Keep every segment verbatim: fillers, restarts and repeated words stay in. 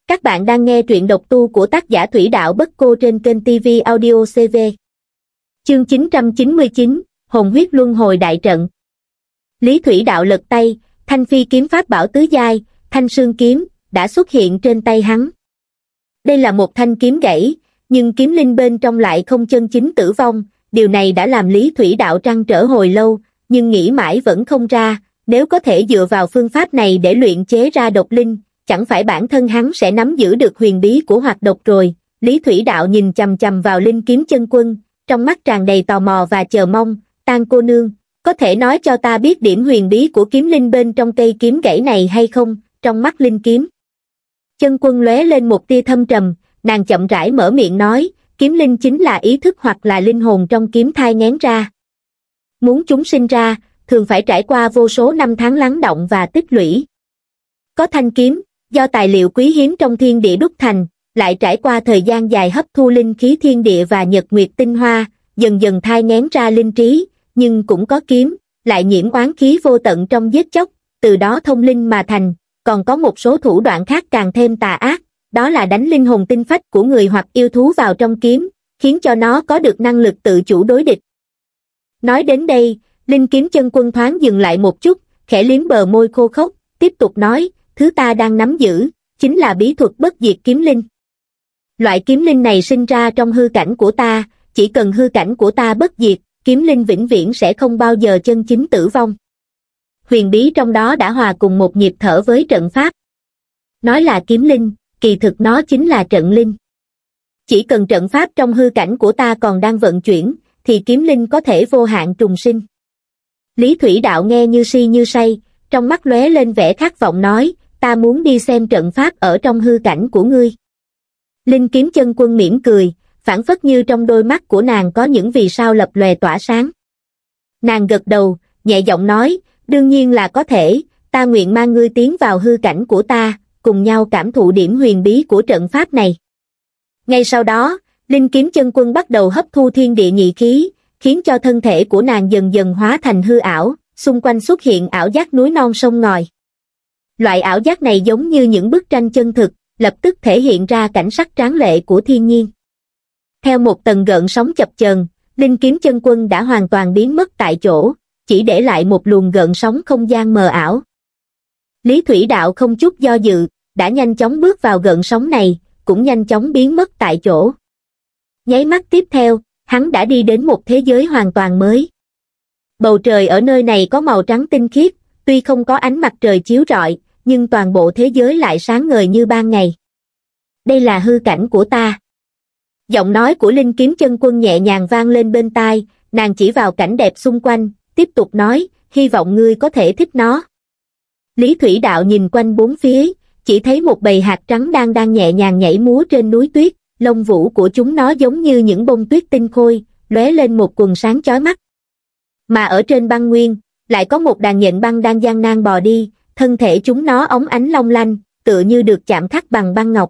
Các bạn đang nghe truyện độc tu của tác giả Thủy Đạo Bất Cô trên kênh ti vi Audio xê vê. Chương chín trăm chín mươi chín, Hồn huyết luân hồi đại trận. Lý Thủy Đạo lật tay, thanh phi kiếm pháp bảo tứ giai, thanh sương kiếm, đã xuất hiện trên tay hắn. Đây là một thanh kiếm gãy, nhưng kiếm linh bên trong lại không chân chính tử vong, điều này đã làm Lý Thủy Đạo trăn trở hồi lâu, nhưng nghĩ mãi vẫn không ra, nếu có thể dựa vào phương pháp này để luyện chế ra độc linh, chẳng phải bản thân hắn sẽ nắm giữ được huyền bí của hoạt độc rồi. Lý Thủy Đạo nhìn chằm chằm vào linh kiếm chân quân, trong mắt tràn đầy tò mò và chờ mong. Tang cô nương, có thể nói cho ta biết điểm huyền bí của kiếm linh bên trong cây kiếm gãy này hay không? Trong mắt linh kiếm chân quân lóe lên một tia thâm trầm, nàng chậm rãi mở miệng nói, kiếm linh chính là ý thức hoặc là linh hồn trong kiếm thai nghén ra. Muốn chúng sinh ra, thường phải trải qua vô số năm tháng lắng đọng và tích lũy. Có thanh kiếm, do tài liệu quý hiếm trong thiên địa đúc thành, lại trải qua thời gian dài hấp thu linh khí thiên địa và nhật nguyệt tinh hoa, dần dần thai nghén ra linh trí, nhưng cũng có kiếm, lại nhiễm oán khí vô tận trong giết chóc, từ đó thông linh mà thành. Còn có một số thủ đoạn khác càng thêm tà ác, đó là đánh linh hồn tinh phách của người hoặc yêu thú vào trong kiếm, khiến cho nó có được năng lực tự chủ đối địch. Nói đến đây, linh kiếm chân quân thoáng dừng lại một chút, khẽ liếm bờ môi khô khốc, tiếp tục nói, thứ ta đang nắm giữ, chính là bí thuật bất diệt kiếm linh. Loại kiếm linh này sinh ra trong hư cảnh của ta, chỉ cần hư cảnh của ta bất diệt, kiếm linh vĩnh viễn sẽ không bao giờ chân chính tử vong. Huyền bí trong đó đã hòa cùng một nhịp thở với trận pháp. Nói là kiếm linh, kỳ thực nó chính là trận linh. Chỉ cần trận pháp trong hư cảnh của ta còn đang vận chuyển, thì kiếm linh có thể vô hạn trùng sinh. Lý Thủy Đạo nghe như si như say, trong mắt lóe lên vẻ khát vọng nói, ta muốn đi xem trận pháp ở trong hư cảnh của ngươi. Linh kiếm chân quân mỉm cười, phảng phất như trong đôi mắt của nàng có những vì sao lập lòe tỏa sáng. Nàng gật đầu, nhẹ giọng nói, đương nhiên là có thể, ta nguyện mang ngươi tiến vào hư cảnh của ta, cùng nhau cảm thụ điểm huyền bí của trận pháp này. Ngay sau đó, linh kiếm chân quân bắt đầu hấp thu thiên địa nhị khí, khiến cho thân thể của nàng dần dần hóa thành hư ảo, xung quanh xuất hiện ảo giác núi non sông ngòi. Loại ảo giác này giống như những bức tranh chân thực, lập tức thể hiện ra cảnh sắc tráng lệ của thiên nhiên. Theo một tầng gợn sóng chập chờn, linh kiếm chân quân đã hoàn toàn biến mất tại chỗ, chỉ để lại một luồng gợn sóng không gian mờ ảo. Lý Thủy Đạo không chút do dự, đã nhanh chóng bước vào gợn sóng này, cũng nhanh chóng biến mất tại chỗ. Nháy mắt tiếp theo, hắn đã đi đến một thế giới hoàn toàn mới. Bầu trời ở nơi này có màu trắng tinh khiết, tuy không có ánh mặt trời chiếu rọi, nhưng toàn bộ thế giới lại sáng ngời như ban ngày. Đây là hư cảnh của ta. Giọng nói của linh kiếm chân quân nhẹ nhàng vang lên bên tai, nàng chỉ vào cảnh đẹp xung quanh, tiếp tục nói, hy vọng ngươi có thể thích nó. Lý Thủy Đạo nhìn quanh bốn phía, chỉ thấy một bầy hạt trắng đang đang nhẹ nhàng nhảy múa trên núi tuyết, lông vũ của chúng nó giống như những bông tuyết tinh khôi, lóe lên một quầng sáng chói mắt. Mà ở trên băng nguyên, lại có một đàn nhện băng đang gian nan bò đi, thân thể chúng nó óng ánh long lanh, tựa như được chạm khắc bằng băng ngọc.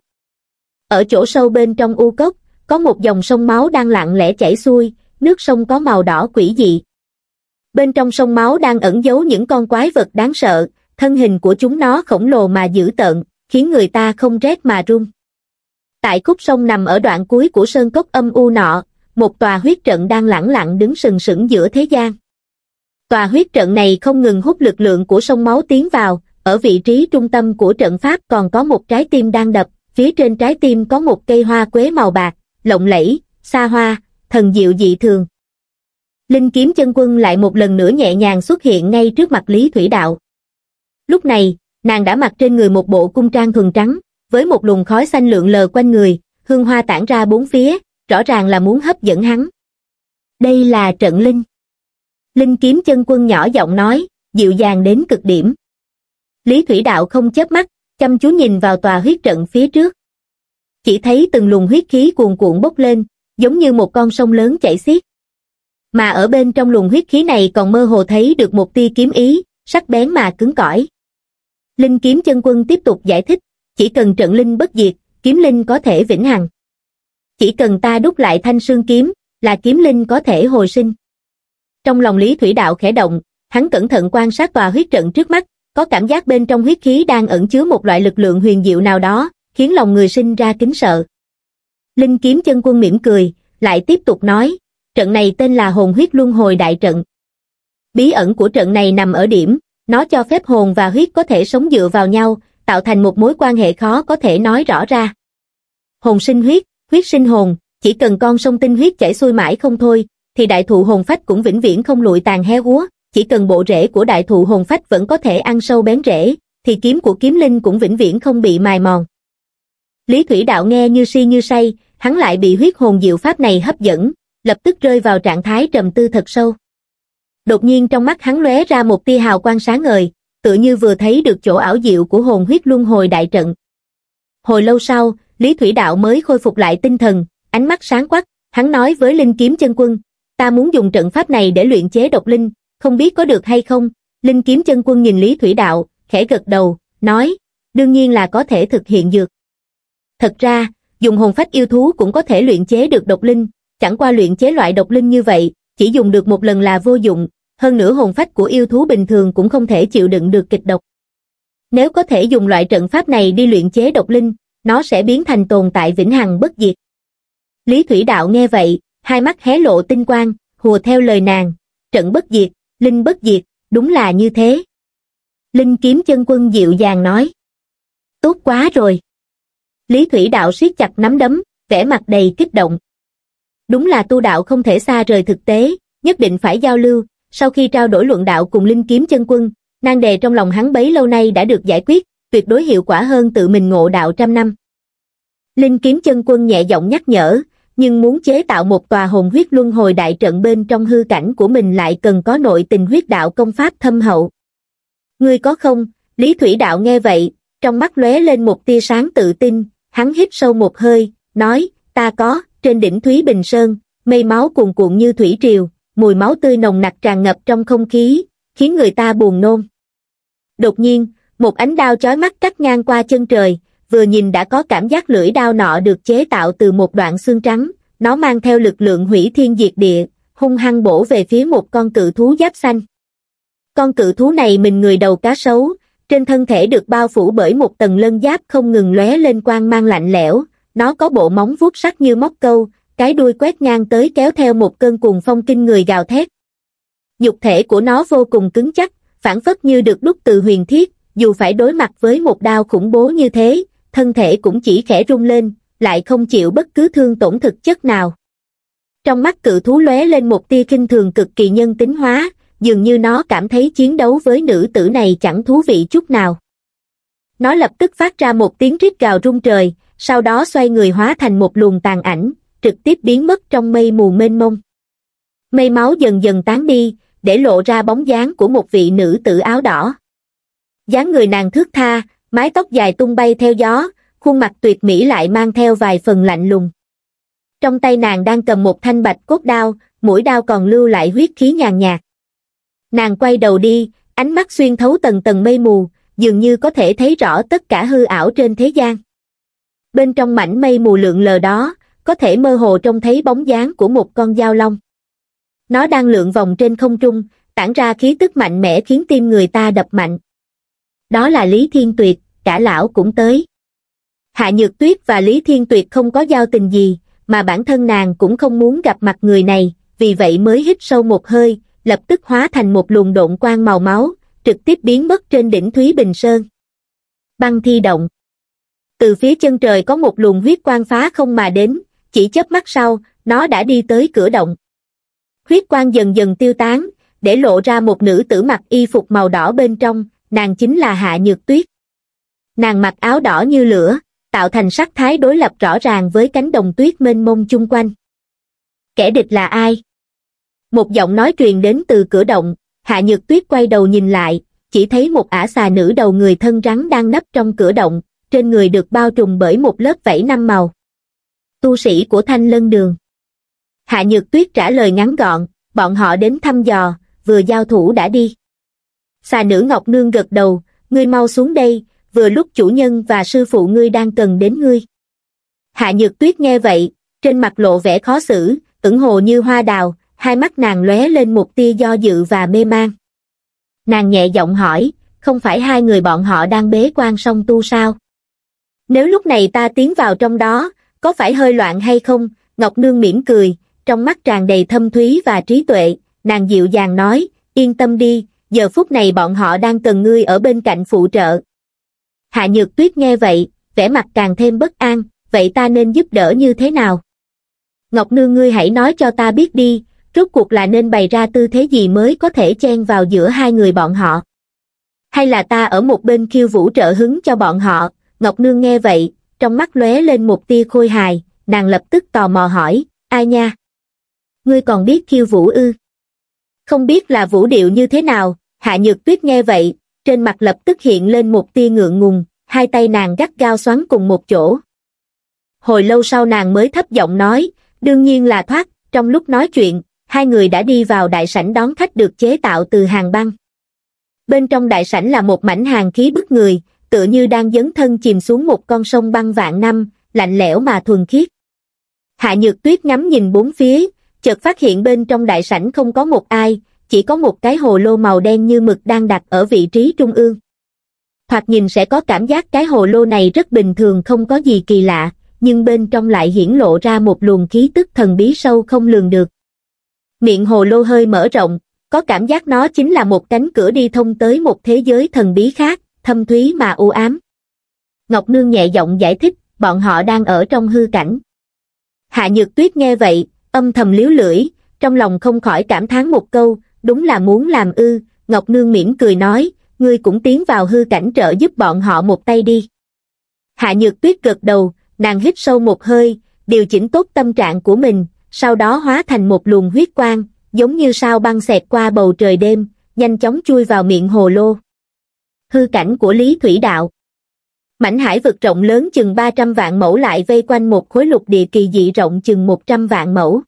Ở chỗ sâu bên trong u cốc, có một dòng sông máu đang lặng lẽ chảy xuôi, nước sông có màu đỏ quỷ dị. Bên trong sông máu đang ẩn giấu những con quái vật đáng sợ, thân hình của chúng nó khổng lồ mà dữ tợn, khiến người ta không rét mà run. Tại khúc sông nằm ở đoạn cuối của sơn cốc âm u nọ, một tòa huyết trận đang lẳng lặng đứng sừng sững giữa thế gian. Tòa huyết trận này không ngừng hút lực lượng của sông máu tiến vào, ở vị trí trung tâm của trận pháp còn có một trái tim đang đập, phía trên trái tim có một cây hoa quế màu bạc, lộng lẫy, xa hoa, thần diệu dị thường. Linh kiếm chân quân lại một lần nữa nhẹ nhàng xuất hiện ngay trước mặt Lý Thủy Đạo. Lúc này, nàng đã mặc trên người một bộ cung trang thuần trắng, với một luồng khói xanh lượn lờ quanh người, hương hoa tản ra bốn phía, rõ ràng là muốn hấp dẫn hắn. Đây là trận linh. Linh kiếm chân quân nhỏ giọng nói, dịu dàng đến cực điểm. Lý Thủy Đạo không chớp mắt, chăm chú nhìn vào tòa huyết trận phía trước. Chỉ thấy từng luồng huyết khí cuồn cuộn bốc lên, giống như một con sông lớn chảy xiết. Mà ở bên trong luồng huyết khí này còn mơ hồ thấy được một tia kiếm ý, sắc bén mà cứng cỏi. Linh kiếm chân quân tiếp tục giải thích, chỉ cần trận linh bất diệt, kiếm linh có thể vĩnh hằng. Chỉ cần ta đúc lại thanh sương kiếm, là kiếm linh có thể hồi sinh. Trong lòng Lý Thủy Đạo khẽ động, hắn cẩn thận quan sát tòa huyết trận trước mắt, có cảm giác bên trong huyết khí đang ẩn chứa một loại lực lượng huyền diệu nào đó, khiến lòng người sinh ra kính sợ. Linh Kiếm Chân Quân mỉm cười, lại tiếp tục nói, trận này tên là Hồn Huyết Luân Hồi Đại Trận. Bí ẩn của trận này nằm ở điểm, nó cho phép hồn và huyết có thể sống dựa vào nhau, tạo thành một mối quan hệ khó có thể nói rõ ra. Hồn sinh huyết, huyết sinh hồn, chỉ cần con sông tinh huyết chảy xuôi mãi không thôi, thì đại thụ hồn phách cũng vĩnh viễn không lụi tàn héo úa, chỉ cần bộ rễ của đại thụ hồn phách vẫn có thể ăn sâu bén rễ, thì kiếm của kiếm linh cũng vĩnh viễn không bị mài mòn. Lý Thủy Đạo nghe như si như say, hắn lại bị huyết hồn diệu pháp này hấp dẫn, lập tức rơi vào trạng thái trầm tư thật sâu. Đột nhiên trong mắt hắn lóe ra một tia hào quang sáng ngời, tựa như vừa thấy được chỗ ảo diệu của hồn huyết luân hồi đại trận. Hồi lâu sau, Lý Thủy Đạo mới khôi phục lại tinh thần, ánh mắt sáng quắc, hắn nói với Linh Kiếm Chân Quân, ta muốn dùng trận pháp này để luyện chế độc linh, không biết có được hay không? Linh Kiếm Chân Quân nhìn Lý Thủy Đạo, khẽ gật đầu, nói, đương nhiên là có thể thực hiện được. Thật ra, dùng hồn phách yêu thú cũng có thể luyện chế được độc linh, chẳng qua luyện chế loại độc linh như vậy, chỉ dùng được một lần là vô dụng, hơn nữa hồn phách của yêu thú bình thường cũng không thể chịu đựng được kịch độc. Nếu có thể dùng loại trận pháp này đi luyện chế độc linh, nó sẽ biến thành tồn tại vĩnh hằng bất diệt. Lý Thủy Đạo nghe vậy, hai mắt hé lộ tinh quang, hùa theo lời nàng, trận bất diệt, linh bất diệt, đúng là như thế. Linh Kiếm Chân Quân dịu dàng nói, tốt quá rồi. Lý Thủy Đạo siết chặt nắm đấm, vẻ mặt đầy kích động. Đúng là tu đạo không thể xa rời thực tế, nhất định phải giao lưu. Sau khi trao đổi luận đạo cùng Linh Kiếm Chân Quân, nan đề trong lòng hắn bấy lâu nay đã được giải quyết, tuyệt đối hiệu quả hơn tự mình ngộ đạo trăm năm. Linh Kiếm Chân Quân nhẹ giọng nhắc nhở, nhưng muốn chế tạo một tòa hồn huyết luân hồi đại trận bên trong hư cảnh của mình lại cần có nội tình huyết đạo công pháp thâm hậu. Ngươi có không? Lý Thủy Đạo nghe vậy, trong mắt lóe lên một tia sáng tự tin, hắn hít sâu một hơi, nói, ta có. Trên đỉnh Thúy Bình Sơn, mây máu cuồn cuộn như thủy triều, mùi máu tươi nồng nặc tràn ngập trong không khí, khiến người ta buồn nôn. Đột nhiên, một ánh đao chói mắt cắt ngang qua chân trời, vừa nhìn đã có cảm giác lưỡi đao nọ được chế tạo từ một đoạn xương trắng, nó mang theo lực lượng hủy thiên diệt địa, hung hăng bổ về phía một con cự thú giáp xanh. Con cự thú này mình người đầu cá sấu, trên thân thể được bao phủ bởi một tầng lân giáp không ngừng lóe lên quang mang lạnh lẽo. Nó có bộ móng vuốt sắc như móc câu, cái đuôi quét ngang tới kéo theo một cơn cuồng phong kinh người gào thét. Nhục thể của nó vô cùng cứng chắc, phảng phất như được đúc từ huyền thiết, dù phải đối mặt với một đao khủng bố như thế, thân thể cũng chỉ khẽ rung lên, lại không chịu bất cứ thương tổn thực chất nào. Trong mắt cự thú lóe lên một tia khinh thường cực kỳ nhân tính hóa, dường như nó cảm thấy chiến đấu với nữ tử này chẳng thú vị chút nào. Nó lập tức phát ra một tiếng rít gào rung trời, sau đó xoay người hóa thành một luồng tàn ảnh, trực tiếp biến mất trong mây mù mênh mông. Mây máu dần dần tán đi, để lộ ra bóng dáng của một vị nữ tử áo đỏ. Dáng người nàng thướt tha, mái tóc dài tung bay theo gió, khuôn mặt tuyệt mỹ lại mang theo vài phần lạnh lùng. Trong tay nàng đang cầm một thanh bạch cốt đao, mũi đao còn lưu lại huyết khí nhàn nhạt. Nàng quay đầu đi, ánh mắt xuyên thấu tầng tầng mây mù, dường như có thể thấy rõ tất cả hư ảo trên thế gian. Bên trong mảnh mây mù lượn lờ đó, có thể mơ hồ trông thấy bóng dáng của một con dao long. Nó đang lượn vòng trên không trung, tản ra khí tức mạnh mẽ khiến tim người ta đập mạnh. Đó là Lý Thiên Tuyệt, cả lão cũng tới. Hạ Nhược Tuyết và Lý Thiên Tuyệt không có giao tình gì, mà bản thân nàng cũng không muốn gặp mặt người này, vì vậy mới hít sâu một hơi, lập tức hóa thành một luồng độn quang màu máu, trực tiếp biến mất trên đỉnh Thúy Bình Sơn. Băng Thi Động. Từ phía chân trời có một luồng huyết quang phá không mà đến, chỉ chớp mắt sau, nó đã đi tới cửa động. Huyết quang dần dần tiêu tán, để lộ ra một nữ tử mặc y phục màu đỏ bên trong, nàng chính là Hạ Nhược Tuyết. Nàng mặc áo đỏ như lửa, tạo thành sắc thái đối lập rõ ràng với cánh đồng tuyết mênh mông chung quanh. Kẻ địch là ai? Một giọng nói truyền đến từ cửa động, Hạ Nhược Tuyết quay đầu nhìn lại, chỉ thấy một ả xà nữ đầu người thân rắn đang nấp trong cửa động, trên người được bao trùm bởi một lớp vảy năm màu. Tu sĩ của Thanh Lân Đường. Hạ Nhược Tuyết trả lời ngắn gọn, bọn họ đến thăm dò, vừa giao thủ đã đi. Xà nữ Ngọc Nương gật đầu, ngươi mau xuống đây, vừa lúc chủ nhân và sư phụ ngươi đang cần đến ngươi. Hạ Nhược Tuyết nghe vậy, trên mặt lộ vẻ khó xử, ửng hồ như hoa đào, hai mắt nàng lóe lên một tia do dự và mê man. Nàng nhẹ giọng hỏi, không phải hai người bọn họ đang bế quan song tu sao? Nếu lúc này ta tiến vào trong đó, có phải hơi loạn hay không? Ngọc Nương mỉm cười, trong mắt tràn đầy thâm thúy và trí tuệ, nàng dịu dàng nói, yên tâm đi, giờ phút này bọn họ đang cần ngươi ở bên cạnh phụ trợ. Hạ Nhược Tuyết nghe vậy, vẻ mặt càng thêm bất an, vậy ta nên giúp đỡ như thế nào? Ngọc Nương ngươi hãy nói cho ta biết đi, rốt cuộc là nên bày ra tư thế gì mới có thể chen vào giữa hai người bọn họ? Hay là ta ở một bên khiêu vũ trợ hứng cho bọn họ? Ngọc Nương nghe vậy, trong mắt lóe lên một tia khôi hài, nàng lập tức tò mò hỏi, ai nha? Ngươi còn biết khiêu vũ ư? Không biết là vũ điệu như thế nào? Hạ Nhược Tuyết nghe vậy, trên mặt lập tức hiện lên một tia ngượng ngùng, hai tay nàng gắt gao xoắn cùng một chỗ. Hồi lâu sau nàng mới thấp giọng nói, đương nhiên là thoát. Trong lúc nói chuyện, hai người đã đi vào đại sảnh đón khách được chế tạo từ hàng băng. Bên trong đại sảnh là một mảnh hàn khí bức người, tựa như đang dấn thân chìm xuống một con sông băng vạn năm, lạnh lẽo mà thuần khiết. Hạ Nhược Tuyết ngắm nhìn bốn phía, chợt phát hiện bên trong đại sảnh không có một ai, chỉ có một cái hồ lô màu đen như mực đang đặt ở vị trí trung ương. Thoạt nhìn sẽ có cảm giác cái hồ lô này rất bình thường, không có gì kỳ lạ, nhưng bên trong lại hiển lộ ra một luồng khí tức thần bí sâu không lường được. Miệng hồ lô hơi mở rộng, có cảm giác nó chính là một cánh cửa đi thông tới một thế giới thần bí khác, thâm thúy mà u ám. Ngọc Nương nhẹ giọng giải thích, bọn họ đang ở trong hư cảnh. Hạ Nhược Tuyết nghe vậy, âm thầm liếu lưỡi, trong lòng không khỏi cảm thán một câu, đúng là muốn làm ư. Ngọc Nương mỉm cười nói, ngươi cũng tiến vào hư cảnh trợ giúp bọn họ một tay đi. Hạ Nhược Tuyết gật đầu, nàng hít sâu một hơi, điều chỉnh tốt tâm trạng của mình, sau đó hóa thành một luồng huyết quang, giống như sao băng xẹt qua bầu trời đêm, nhanh chóng chui vào miệng hồ lô. Hư cảnh của Lý Thủy Đạo. Mảnh hải vực rộng lớn chừng ba trăm vạn mẫu lại vây quanh một khối lục địa kỳ dị rộng chừng một trăm vạn mẫu.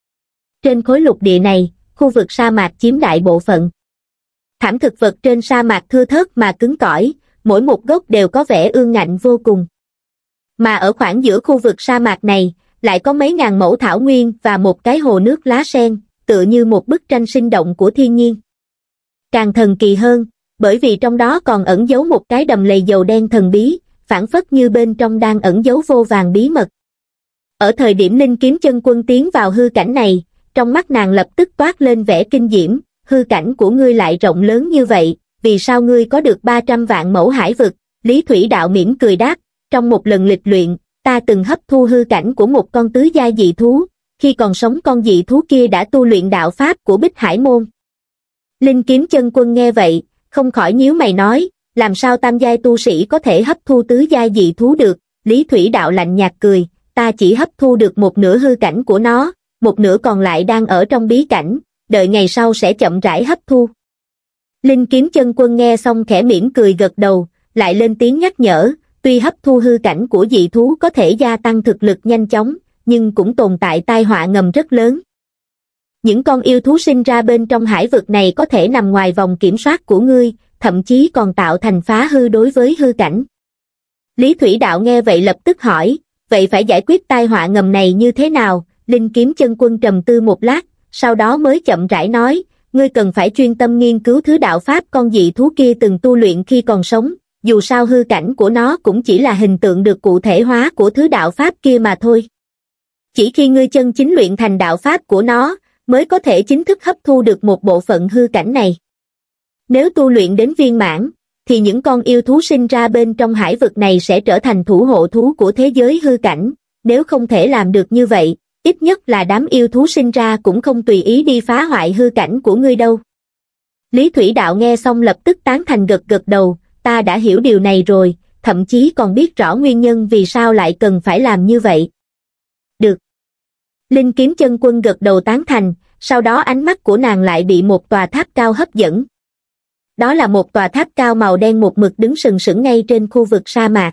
Trên khối lục địa này, khu vực sa mạc chiếm đại bộ phận. Thảm thực vật trên sa mạc thưa thớt mà cứng cỏi, mỗi một gốc đều có vẻ ương ngạnh vô cùng. Mà ở khoảng giữa khu vực sa mạc này, lại có mấy ngàn mẫu thảo nguyên và một cái hồ nước lá sen, tựa như một bức tranh sinh động của thiên nhiên. Càng thần kỳ hơn, bởi vì trong đó còn ẩn giấu một cái đầm lầy dầu đen thần bí, phảng phất như bên trong đang ẩn giấu vô vàn bí mật. Ở thời điểm Linh Kiếm Chân Quân tiến vào hư cảnh này, trong mắt nàng lập tức toát lên vẻ kinh diễm, hư cảnh của ngươi lại rộng lớn như vậy, vì sao ngươi có được ba trăm vạn mẫu hải vực? Lý Thủy Đạo mỉm cười đáp, trong một lần lịch luyện, ta từng hấp thu hư cảnh của một con tứ giai dị thú, khi còn sống con dị thú kia đã tu luyện đạo pháp của Bích Hải Môn. Linh Kiếm Chân Quân nghe vậy, không khỏi nhíu mày nói, làm sao tam giai tu sĩ có thể hấp thu tứ giai dị thú được? Lý Thủy Đạo lạnh nhạt cười, ta chỉ hấp thu được một nửa hư cảnh của nó, một nửa còn lại đang ở trong bí cảnh, đợi ngày sau sẽ chậm rãi hấp thu. Linh Kiếm Chân Quân nghe xong khẽ mỉm cười gật đầu, lại lên tiếng nhắc nhở, tuy hấp thu hư cảnh của dị thú có thể gia tăng thực lực nhanh chóng, nhưng cũng tồn tại tai họa ngầm rất lớn. Những con yêu thú sinh ra bên trong hải vực này có thể nằm ngoài vòng kiểm soát của ngươi, thậm chí còn tạo thành phá hư đối với hư cảnh. Lý Thủy Đạo nghe vậy lập tức hỏi, vậy phải giải quyết tai họa ngầm này như thế nào? Linh Kiếm Chân Quân trầm tư một lát, sau đó mới chậm rãi nói, ngươi cần phải chuyên tâm nghiên cứu thứ đạo pháp con dị thú kia từng tu luyện khi còn sống, dù sao hư cảnh của nó cũng chỉ là hình tượng được cụ thể hóa của thứ đạo pháp kia mà thôi. Chỉ khi ngươi chân chính luyện thành đạo pháp của nó, mới có thể chính thức hấp thu được một bộ phận hư cảnh này. Nếu tu luyện đến viên mãn, thì những con yêu thú sinh ra bên trong hải vực này sẽ trở thành thủ hộ thú của thế giới hư cảnh, nếu không thể làm được như vậy, ít nhất là đám yêu thú sinh ra cũng không tùy ý đi phá hoại hư cảnh của ngươi đâu. Lý Thủy Đạo nghe xong lập tức tán thành gật gật đầu, ta đã hiểu điều này rồi, thậm chí còn biết rõ nguyên nhân vì sao lại cần phải làm như vậy. Được. Linh Kiếm Chân Quân gật đầu tán thành, sau đó ánh mắt của nàng lại bị một tòa tháp cao hấp dẫn. Đó là một tòa tháp cao màu đen một mực đứng sừng sững ngay trên khu vực sa mạc.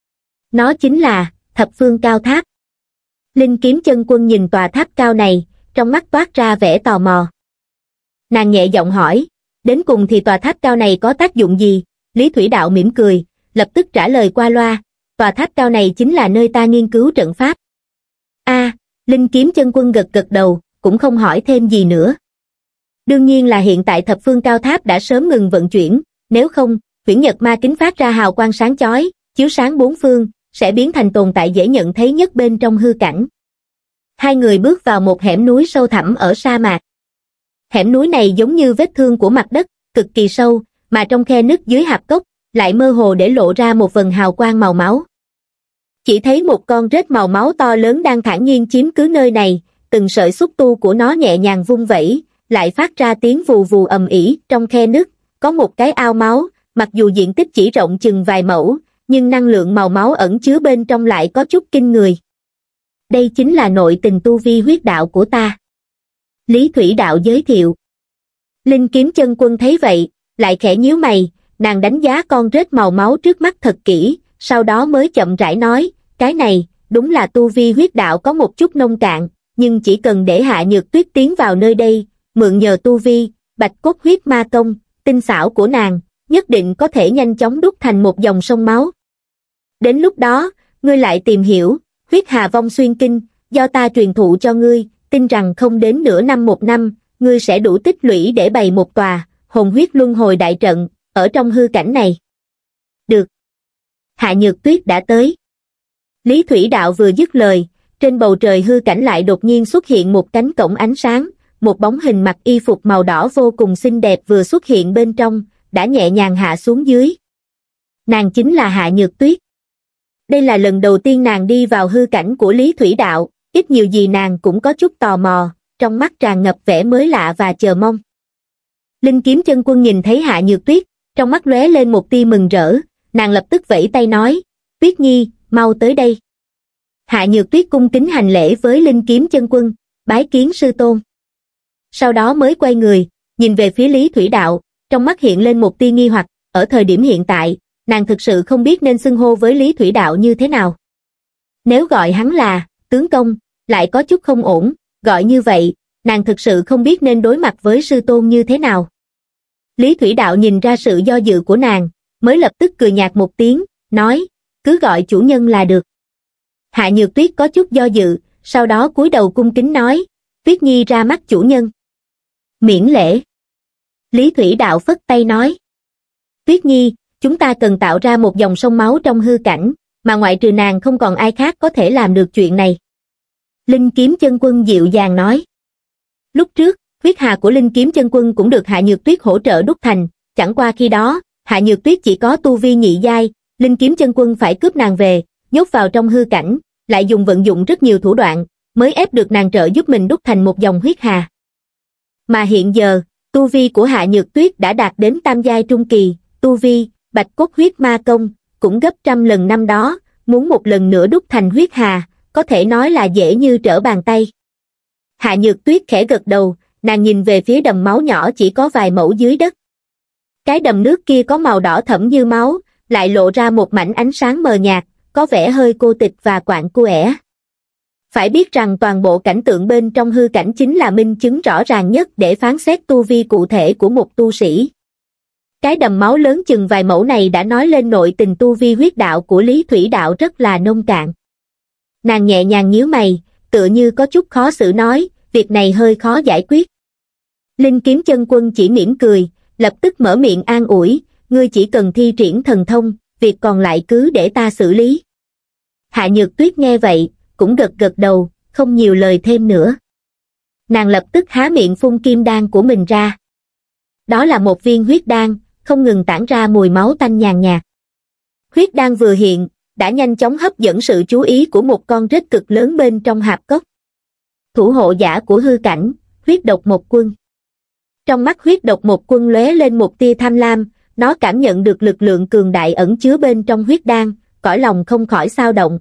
Nó chính là Thập Phương Cao Tháp. Linh Kiếm Chân Quân nhìn tòa tháp cao này, trong mắt toát ra vẻ tò mò. Nàng nhẹ giọng hỏi, đến cùng thì tòa tháp cao này có tác dụng gì? Lý Thủy Đạo mỉm cười, lập tức trả lời qua loa, tòa tháp cao này chính là nơi ta nghiên cứu trận pháp. A, à, Linh Kiếm Chân Quân gật gật đầu, cũng không hỏi thêm gì nữa. Đương nhiên là hiện tại Thập Phương Cao Tháp đã sớm ngừng vận chuyển, nếu không, Huyễn Nhật Ma Kính phát ra hào quang sáng chói, chiếu sáng bốn phương, sẽ biến thành tồn tại dễ nhận thấy nhất bên trong hư cảnh. Hai người bước vào một hẻm núi sâu thẳm ở sa mạc. Hẻm núi này giống như vết thương của mặt đất, cực kỳ sâu, mà trong khe nứt dưới hạp cốc, lại mơ hồ để lộ ra một vầng hào quang màu máu. Chỉ thấy một con rết màu máu to lớn đang thản nhiên chiếm cứ nơi này, từng sợi xúc tu của nó nhẹ nhàng vung vẩy, lại phát ra tiếng vù vù ầm ĩ. Trong khe nứt, có một cái ao máu, mặc dù diện tích chỉ rộng chừng vài mẫu, nhưng năng lượng màu máu ẩn chứa bên trong lại có chút kinh người. Đây chính là nội tình tu vi huyết đạo của ta. Lý Thủy Đạo giới thiệu. Linh Kiếm Chân Quân thấy vậy, lại khẽ nhíu mày, nàng đánh giá con rết màu máu trước mắt thật kỹ, sau đó mới chậm rãi nói, cái này, đúng là tu vi huyết đạo có một chút nông cạn, nhưng chỉ cần để Hạ Nhược Tuyết tiến vào nơi đây, mượn nhờ tu vi, bạch cốt huyết ma công, tinh xảo của nàng, nhất định có thể nhanh chóng đúc thành một dòng sông máu. Đến lúc đó, ngươi lại tìm hiểu, huyết hà vong xuyên kinh, do ta truyền thụ cho ngươi, tin rằng không đến nửa năm một năm, ngươi sẽ đủ tích lũy để bày một tòa, hồn huyết luân hồi đại trận, ở trong hư cảnh này. Được. Hạ Nhược Tuyết đã tới. Lý Thủy Đạo vừa dứt lời, trên bầu trời hư cảnh lại đột nhiên xuất hiện một cánh cổng ánh sáng, một bóng hình mặc y phục màu đỏ vô cùng xinh đẹp vừa xuất hiện bên trong, đã nhẹ nhàng hạ xuống dưới. Nàng chính là Hạ Nhược Tuyết. Đây là lần đầu tiên nàng đi vào hư cảnh của Lý Thủy Đạo, ít nhiều gì nàng cũng có chút tò mò, trong mắt tràn ngập vẻ mới lạ và chờ mong. Linh Kiếm Chân Quân nhìn thấy Hạ Nhược Tuyết, trong mắt lóe lên một tia mừng rỡ, nàng lập tức vẫy tay nói, Tuyết Nhi, mau tới đây. Hạ Nhược Tuyết cung kính hành lễ với Linh Kiếm Chân Quân, bái kiến sư tôn. Sau đó mới quay người, nhìn về phía Lý Thủy Đạo, trong mắt hiện lên một tia nghi hoặc, ở thời điểm hiện tại, nàng thực sự không biết nên xưng hô với Lý Thủy Đạo như thế nào. Nếu gọi hắn là tướng công, lại có chút không ổn, gọi như vậy, nàng thực sự không biết nên đối mặt với sư tôn như thế nào. Lý Thủy Đạo nhìn ra sự do dự của nàng, mới lập tức cười nhạt một tiếng, nói, cứ gọi chủ nhân là được. Hạ Nhược Tuyết có chút do dự, sau đó cúi đầu cung kính nói, Tuyết Nhi ra mắt chủ nhân. Miễn lễ. Lý Thủy Đạo phất tay nói, Tuyết Nhi, chúng ta cần tạo ra một dòng sông máu trong hư cảnh, mà ngoại trừ nàng không còn ai khác có thể làm được chuyện này. Linh Kiếm Chân Quân dịu dàng nói. Lúc trước, huyết hà của Linh Kiếm Chân Quân cũng được Hạ Nhược Tuyết hỗ trợ đúc thành, chẳng qua khi đó, Hạ Nhược Tuyết chỉ có tu vi nhị giai, Linh Kiếm Chân Quân phải cướp nàng về, nhốt vào trong hư cảnh, lại dùng vận dụng rất nhiều thủ đoạn, mới ép được nàng trợ giúp mình đúc thành một dòng huyết hà. Mà hiện giờ, tu vi của Hạ Nhược Tuyết đã đạt đến tam giai trung kỳ, tu vi, bạch cốt huyết ma công, cũng gấp trăm lần năm đó, muốn một lần nữa đúc thành huyết hà, có thể nói là dễ như trở bàn tay. Hạ Nhược Tuyết khẽ gật đầu, nàng nhìn về phía đầm máu nhỏ chỉ có vài mẫu dưới đất. Cái đầm nước kia có màu đỏ thẫm như máu, lại lộ ra một mảnh ánh sáng mờ nhạt, có vẻ hơi cô tịch và quạnh quẽ. Phải biết rằng toàn bộ cảnh tượng bên trong hư cảnh chính là minh chứng rõ ràng nhất để phán xét tu vi cụ thể của một tu sĩ. Cái đầm máu lớn chừng vài mẫu này đã nói lên nội tình tu vi huyết đạo của Lý Thủy Đạo rất là nông cạn. Nàng nhẹ nhàng nhíu mày, tựa như có chút khó xử nói, việc này hơi khó giải quyết. Linh Kiếm Chân Quân chỉ mỉm cười, lập tức mở miệng an ủi, ngươi chỉ cần thi triển thần thông, việc còn lại cứ để ta xử lý. Hạ Nhược Tuyết nghe vậy, cũng gật gật đầu, không nhiều lời thêm nữa. Nàng lập tức há miệng phun kim đan của mình ra. Đó là một viên huyết đan, không ngừng tản ra mùi máu tanh nhàn nhạt. Huyết đan vừa hiện, đã nhanh chóng hấp dẫn sự chú ý của một con rết cực lớn bên trong hạp cốc. Thủ hộ giả của hư cảnh, huyết độc một quân. Trong mắt huyết độc một quân lóe lên một tia tham lam, nó cảm nhận được lực lượng cường đại ẩn chứa bên trong huyết đan, cõi lòng không khỏi xao động.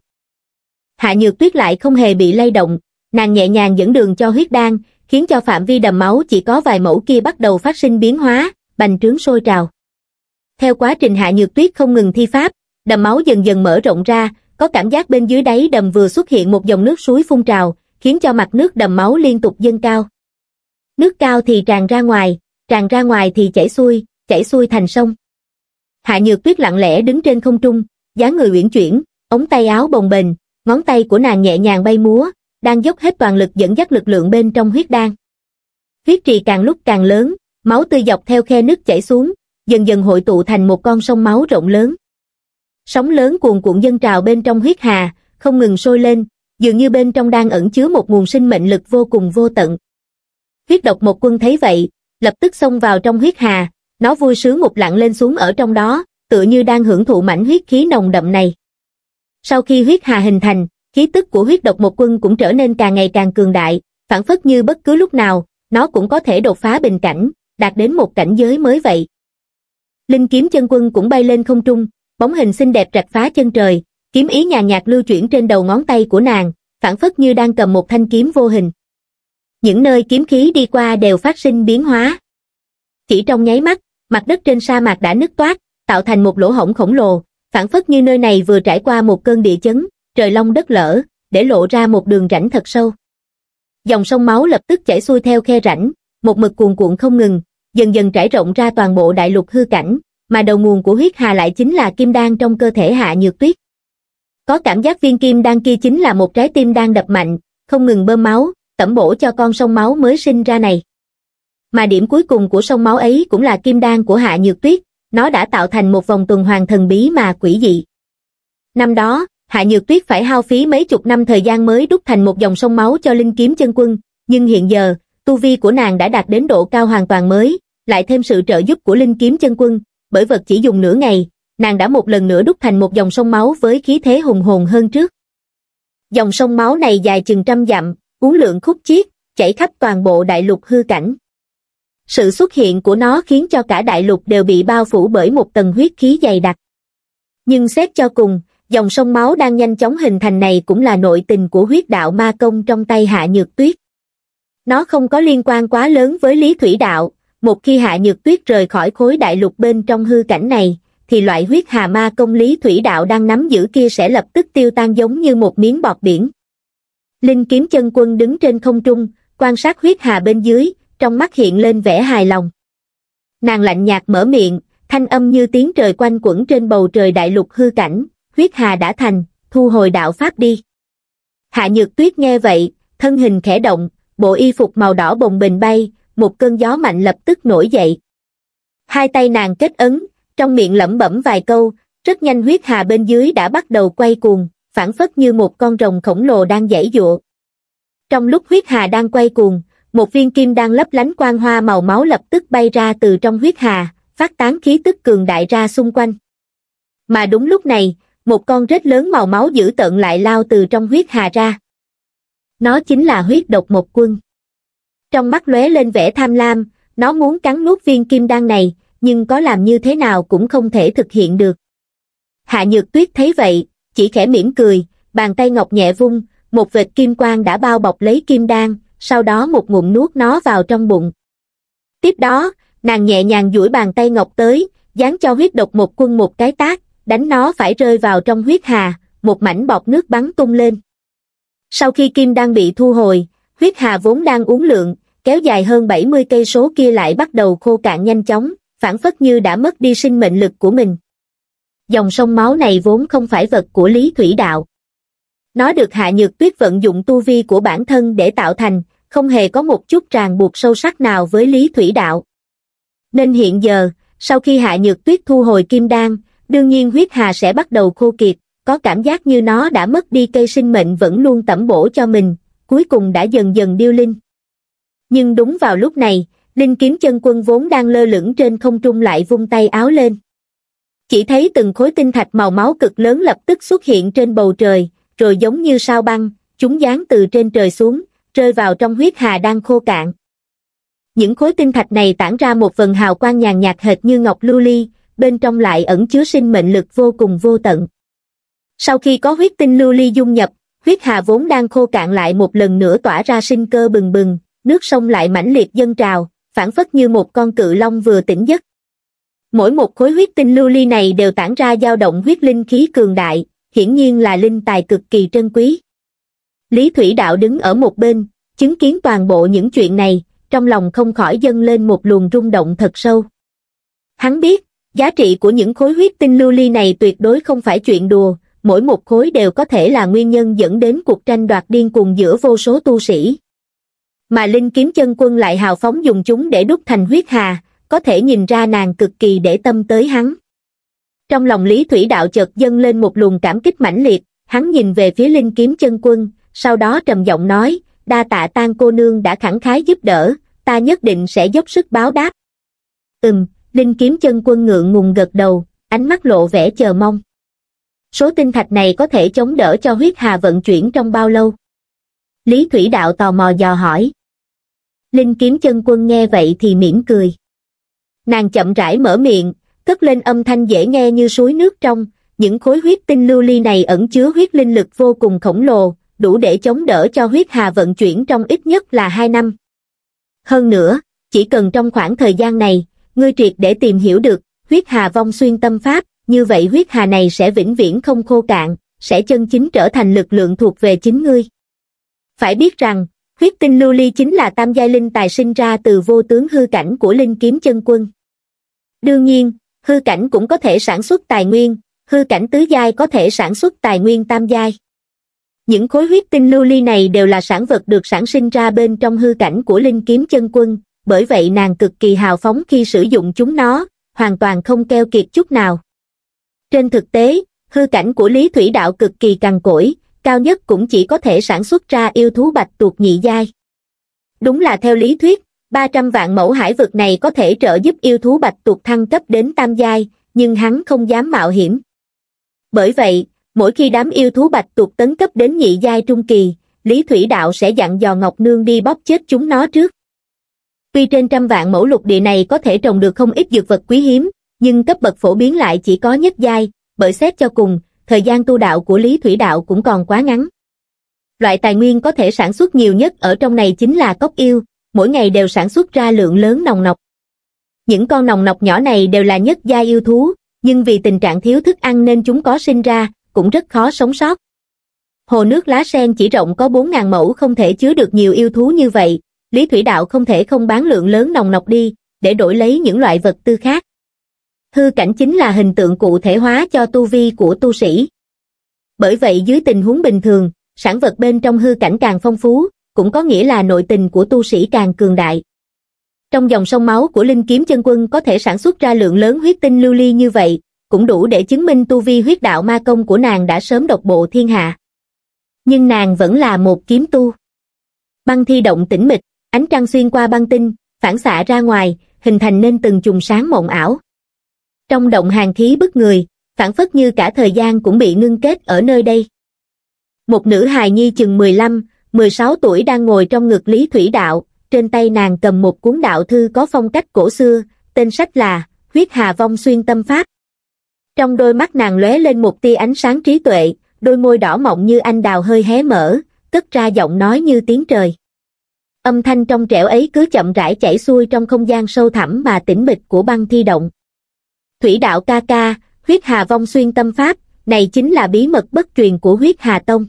Hạ Nhược Tuyết lại không hề bị lay động, nàng nhẹ nhàng dẫn đường cho huyết đan, khiến cho phạm vi đầm máu chỉ có vài mẫu kia bắt đầu phát sinh biến hóa, bành trướng sôi trào. Theo quá trình Hạ Nhược Tuyết không ngừng thi pháp, đầm máu dần dần mở rộng ra, có cảm giác bên dưới đáy đầm vừa xuất hiện một dòng nước suối phun trào, khiến cho mặt nước đầm máu liên tục dâng cao. Nước cao thì tràn ra ngoài, tràn ra ngoài thì chảy xuôi, chảy xuôi thành sông. Hạ Nhược Tuyết lặng lẽ đứng trên không trung, dáng người uyển chuyển, ống tay áo bồng bềnh, ngón tay của nàng nhẹ nhàng bay múa, đang dốc hết toàn lực dẫn dắt lực lượng bên trong huyết đan. Huyết trì càng lúc càng lớn, máu tươi dọc theo khe nứt chảy xuống, dần dần hội tụ thành một con sông máu rộng lớn. Sóng lớn cuồn cuộn dâng trào bên trong huyết hà, không ngừng sôi lên, dường như bên trong đang ẩn chứa một nguồn sinh mệnh lực vô cùng vô tận. Huyết độc một quân thấy vậy, lập tức xông vào trong huyết hà, nó vui sướng một lặng lên xuống ở trong đó, tựa như đang hưởng thụ mảnh huyết khí nồng đậm này. Sau khi huyết hà hình thành, khí tức của huyết độc một quân cũng trở nên càng ngày càng cường đại, phảng phất như bất cứ lúc nào, nó cũng có thể đột phá bình cảnh, đạt đến một cảnh giới mới vậy. Linh kiếm chân quân cũng bay lên không trung, bóng hình xinh đẹp rạch phá chân trời, kiếm ý nhàn nhạt lưu chuyển trên đầu ngón tay của nàng, phảng phất như đang cầm một thanh kiếm vô hình. Những nơi kiếm khí đi qua đều phát sinh biến hóa. Chỉ trong nháy mắt, mặt đất trên sa mạc đã nứt toác, tạo thành một lỗ hổng khổng lồ, phảng phất như nơi này vừa trải qua một cơn địa chấn, trời long đất lở, để lộ ra một đường rãnh thật sâu. Dòng sông máu lập tức chảy xuôi theo khe rãnh, một mực cuồn cuộn không ngừng, dần dần trải rộng ra toàn bộ đại lục hư cảnh, mà đầu nguồn của huyết hà lại chính là kim đan trong cơ thể Hạ Nhược Tuyết. Có cảm giác viên kim đan kia chính là một trái tim đang đập mạnh, không ngừng bơm máu, tẩm bổ cho con sông máu mới sinh ra này. Mà điểm cuối cùng của sông máu ấy cũng là kim đan của Hạ Nhược Tuyết, nó đã tạo thành một vòng tuần hoàn thần bí mà quỷ dị. Năm đó, Hạ Nhược Tuyết phải hao phí mấy chục năm thời gian mới đúc thành một dòng sông máu cho linh kiếm chân quân, nhưng hiện giờ, tu vi của nàng đã đạt đến độ cao hoàn toàn mới, lại thêm sự trợ giúp của linh kiếm chân quân, bởi vật chỉ dùng nửa ngày, nàng đã một lần nữa đúc thành một dòng sông máu với khí thế hùng hồn hơn trước. Dòng sông máu này dài chừng trăm dặm, uốn lượn khúc chiết, chảy khắp toàn bộ đại lục hư cảnh. Sự xuất hiện của nó khiến cho cả đại lục đều bị bao phủ bởi một tầng huyết khí dày đặc. Nhưng xét cho cùng, dòng sông máu đang nhanh chóng hình thành này cũng là nội tình của huyết đạo ma công trong tay Hạ Nhược Tuyết. Nó không có liên quan quá lớn với Lý Thủy Đạo, một khi Hạ Nhược Tuyết rời khỏi khối đại lục bên trong hư cảnh này, thì loại huyết hà ma công Lý Thủy Đạo đang nắm giữ kia sẽ lập tức tiêu tan giống như một miếng bọt biển. Linh kiếm chân quân đứng trên không trung, quan sát huyết hà bên dưới, trong mắt hiện lên vẻ hài lòng. Nàng lạnh nhạt mở miệng, thanh âm như tiếng trời quanh quẩn trên bầu trời đại lục hư cảnh, huyết hà đã thành, thu hồi đạo pháp đi. Hạ Nhược Tuyết nghe vậy, thân hình khẽ động, bộ y phục màu đỏ bồng bềnh bay, một cơn gió mạnh lập tức nổi dậy. Hai tay nàng kết ấn, trong miệng lẩm bẩm vài câu, rất nhanh huyết hà bên dưới đã bắt đầu quay cuồng, phảng phất như một con rồng khổng lồ đang giãy giụa. Trong lúc huyết hà đang quay cuồng, một viên kim đang lấp lánh quang hoa màu máu lập tức bay ra từ trong huyết hà, phát tán khí tức cường đại ra xung quanh. Mà đúng lúc này, một con rết lớn màu máu dữ tợn lại lao từ trong huyết hà ra. Nó chính là huyết độc một quân. Trong mắt lóe lên vẻ tham lam, nó muốn cắn nuốt viên kim đan này, nhưng có làm như thế nào cũng không thể thực hiện được. Hạ Nhược Tuyết thấy vậy, chỉ khẽ mỉm cười, bàn tay ngọc nhẹ vung, một vệt kim quang đã bao bọc lấy kim đan, sau đó một ngụm nuốt nó vào trong bụng. Tiếp đó, nàng nhẹ nhàng duỗi bàn tay ngọc tới, giáng cho huyết độc một quân một cái tát, đánh nó phải rơi vào trong huyết hà, một mảnh bọt nước bắn tung lên. Sau khi kim đan bị thu hồi, huyết hà vốn đang uốn lượn, kéo dài hơn bảy mươi cây số kia lại bắt đầu khô cạn nhanh chóng, phảng phất như đã mất đi sinh mệnh lực của mình. Dòng sông máu này vốn không phải vật của Lý Thủy Đạo. Nó được Hạ Nhược Tuyết vận dụng tu vi của bản thân để tạo thành, không hề có một chút ràng buộc sâu sắc nào với Lý Thủy Đạo. Nên hiện giờ, sau khi Hạ Nhược Tuyết thu hồi kim đan, đương nhiên huyết hà sẽ bắt đầu khô kiệt, có cảm giác như nó đã mất đi cây sinh mệnh vẫn luôn tẩm bổ cho mình, cuối cùng đã dần dần điêu linh. Nhưng đúng vào lúc này, linh kiếm chân quân vốn đang lơ lửng trên không trung lại vung tay áo lên. Chỉ thấy từng khối tinh thạch màu máu cực lớn lập tức xuất hiện trên bầu trời, rồi giống như sao băng, chúng giáng từ trên trời xuống, rơi vào trong huyết hà đang khô cạn. Những khối tinh thạch này tản ra một vầng hào quang nhàn nhạt hệt như ngọc lưu ly, bên trong lại ẩn chứa sinh mệnh lực vô cùng vô tận. Sau khi có huyết tinh lưu ly dung nhập, huyết hà vốn đang khô cạn lại một lần nữa tỏa ra sinh cơ bừng bừng, nước sông lại mãnh liệt dâng trào, phảng phất như một con cự long vừa tỉnh giấc. Mỗi một khối huyết tinh lưu ly này đều tản ra dao động huyết linh khí cường đại, hiển nhiên là linh tài cực kỳ trân quý. Lý Thủy Đạo đứng ở một bên, chứng kiến toàn bộ những chuyện này, trong lòng không khỏi dâng lên một luồng rung động thật sâu. Hắn biết, giá trị của những khối huyết tinh lưu ly này tuyệt đối không phải chuyện đùa, mỗi một khối đều có thể là nguyên nhân dẫn đến cuộc tranh đoạt điên cuồng giữa vô số tu sĩ. Mà linh kiếm chân quân lại hào phóng dùng chúng để đúc thành huyết hà, có thể nhìn ra nàng cực kỳ để tâm tới hắn. Trong lòng Lý Thủy Đạo chợt dâng lên một luồng cảm kích mãnh liệt, hắn nhìn về phía Linh Kiếm Chân Quân, sau đó trầm giọng nói, đa tạ Tang cô nương đã khẳng khái giúp đỡ, ta nhất định sẽ dốc sức báo đáp. Ừm, Linh Kiếm Chân Quân ngượng ngùng gật đầu, ánh mắt lộ vẻ chờ mong. Số tinh thạch này có thể chống đỡ cho huyết hà vận chuyển trong bao lâu? Lý Thủy Đạo tò mò dò hỏi. Linh Kiếm Chân Quân nghe vậy thì mỉm cười. Nàng chậm rãi mở miệng, cất lên âm thanh dễ nghe như suối nước trong, những khối huyết tinh lưu ly này ẩn chứa huyết linh lực vô cùng khổng lồ, đủ để chống đỡ cho huyết hà vận chuyển trong ít nhất là hai năm. Hơn nữa, chỉ cần trong khoảng thời gian này, ngươi triệt để tìm hiểu được huyết hà vong xuyên tâm pháp, như vậy huyết hà này sẽ vĩnh viễn không khô cạn, sẽ chân chính trở thành lực lượng thuộc về chính ngươi. Phải biết rằng, huyết tinh lưu ly chính là tam giai linh tài sinh ra từ vô tướng hư cảnh của Linh Kiếm Chân Quân. Đương nhiên, hư cảnh cũng có thể sản xuất tài nguyên, hư cảnh tứ giai có thể sản xuất tài nguyên tam giai. Những khối huyết tinh lưu ly này đều là sản vật được sản sinh ra bên trong hư cảnh của Linh Kiếm Chân Quân, bởi vậy nàng cực kỳ hào phóng khi sử dụng chúng nó, hoàn toàn không keo kiệt chút nào. Trên thực tế, hư cảnh của Lý Thủy Đạo cực kỳ cằn cỗi, cao nhất cũng chỉ có thể sản xuất ra yêu thú bạch tuộc nhị giai. Đúng là theo lý thuyết, ba trăm vạn mẫu hải vực này có thể trợ giúp yêu thú bạch tuộc thăng cấp đến tam giai, nhưng hắn không dám mạo hiểm. Bởi vậy, mỗi khi đám yêu thú bạch tuộc tấn cấp đến nhị giai trung kỳ, Lý Thủy Đạo sẽ dặn dò Ngọc Nương đi bóp chết chúng nó trước. Tuy trên trăm vạn mẫu lục địa này có thể trồng được không ít dược vật quý hiếm, nhưng cấp bậc phổ biến lại chỉ có nhất giai, bởi xét cho cùng, thời gian tu đạo của Lý Thủy Đạo cũng còn quá ngắn. Loại tài nguyên có thể sản xuất nhiều nhất ở trong này chính là cốc yêu, mỗi ngày đều sản xuất ra lượng lớn nòng nọc. Những con nòng nọc nhỏ này đều là nhất giai yêu thú, nhưng vì tình trạng thiếu thức ăn nên chúng có sinh ra, cũng rất khó sống sót. Hồ nước lá sen chỉ rộng có bốn nghìn mẫu không thể chứa được nhiều yêu thú như vậy, Lý Thủy Đạo không thể không bán lượng lớn nòng nọc đi, để đổi lấy những loại vật tư khác. Hư cảnh chính là hình tượng cụ thể hóa cho tu vi của tu sĩ. Bởi vậy dưới tình huống bình thường, sản vật bên trong hư cảnh càng phong phú, cũng có nghĩa là nội tình của tu sĩ càng cường đại. Trong dòng sông máu của Linh Kiếm Chân Quân có thể sản xuất ra lượng lớn huyết tinh lưu ly như vậy, cũng đủ để chứng minh tu vi huyết đạo ma công của nàng đã sớm độc bộ thiên hạ. Nhưng nàng vẫn là một kiếm tu. Băng thi động tĩnh mịch, ánh trăng xuyên qua băng tinh, phản xạ ra ngoài, hình thành nên từng chùm sáng mộng ảo. Trong động hàn khí bức người, phảng phất như cả thời gian cũng bị ngưng kết ở nơi đây. Một nữ hài nhi chừng mười lăm, mười sáu tuổi đang ngồi trong ngực Lý Thủy Đạo, trên tay nàng cầm một cuốn đạo thư có phong cách cổ xưa, tên sách là Huyết Hà Vong Xuyên Tâm Pháp. Trong đôi mắt nàng lóe lên một tia ánh sáng trí tuệ, đôi môi đỏ mọng như anh đào hơi hé mở, cất ra giọng nói như tiếng trời. Âm thanh trong trẻo ấy cứ chậm rãi chảy xuôi trong không gian sâu thẳm mà tĩnh mịch của băng thi động. Thủy Đạo ca ca, Huyết Hà Vong Xuyên Tâm Pháp, này chính là bí mật bất truyền của Huyết Hà Tông.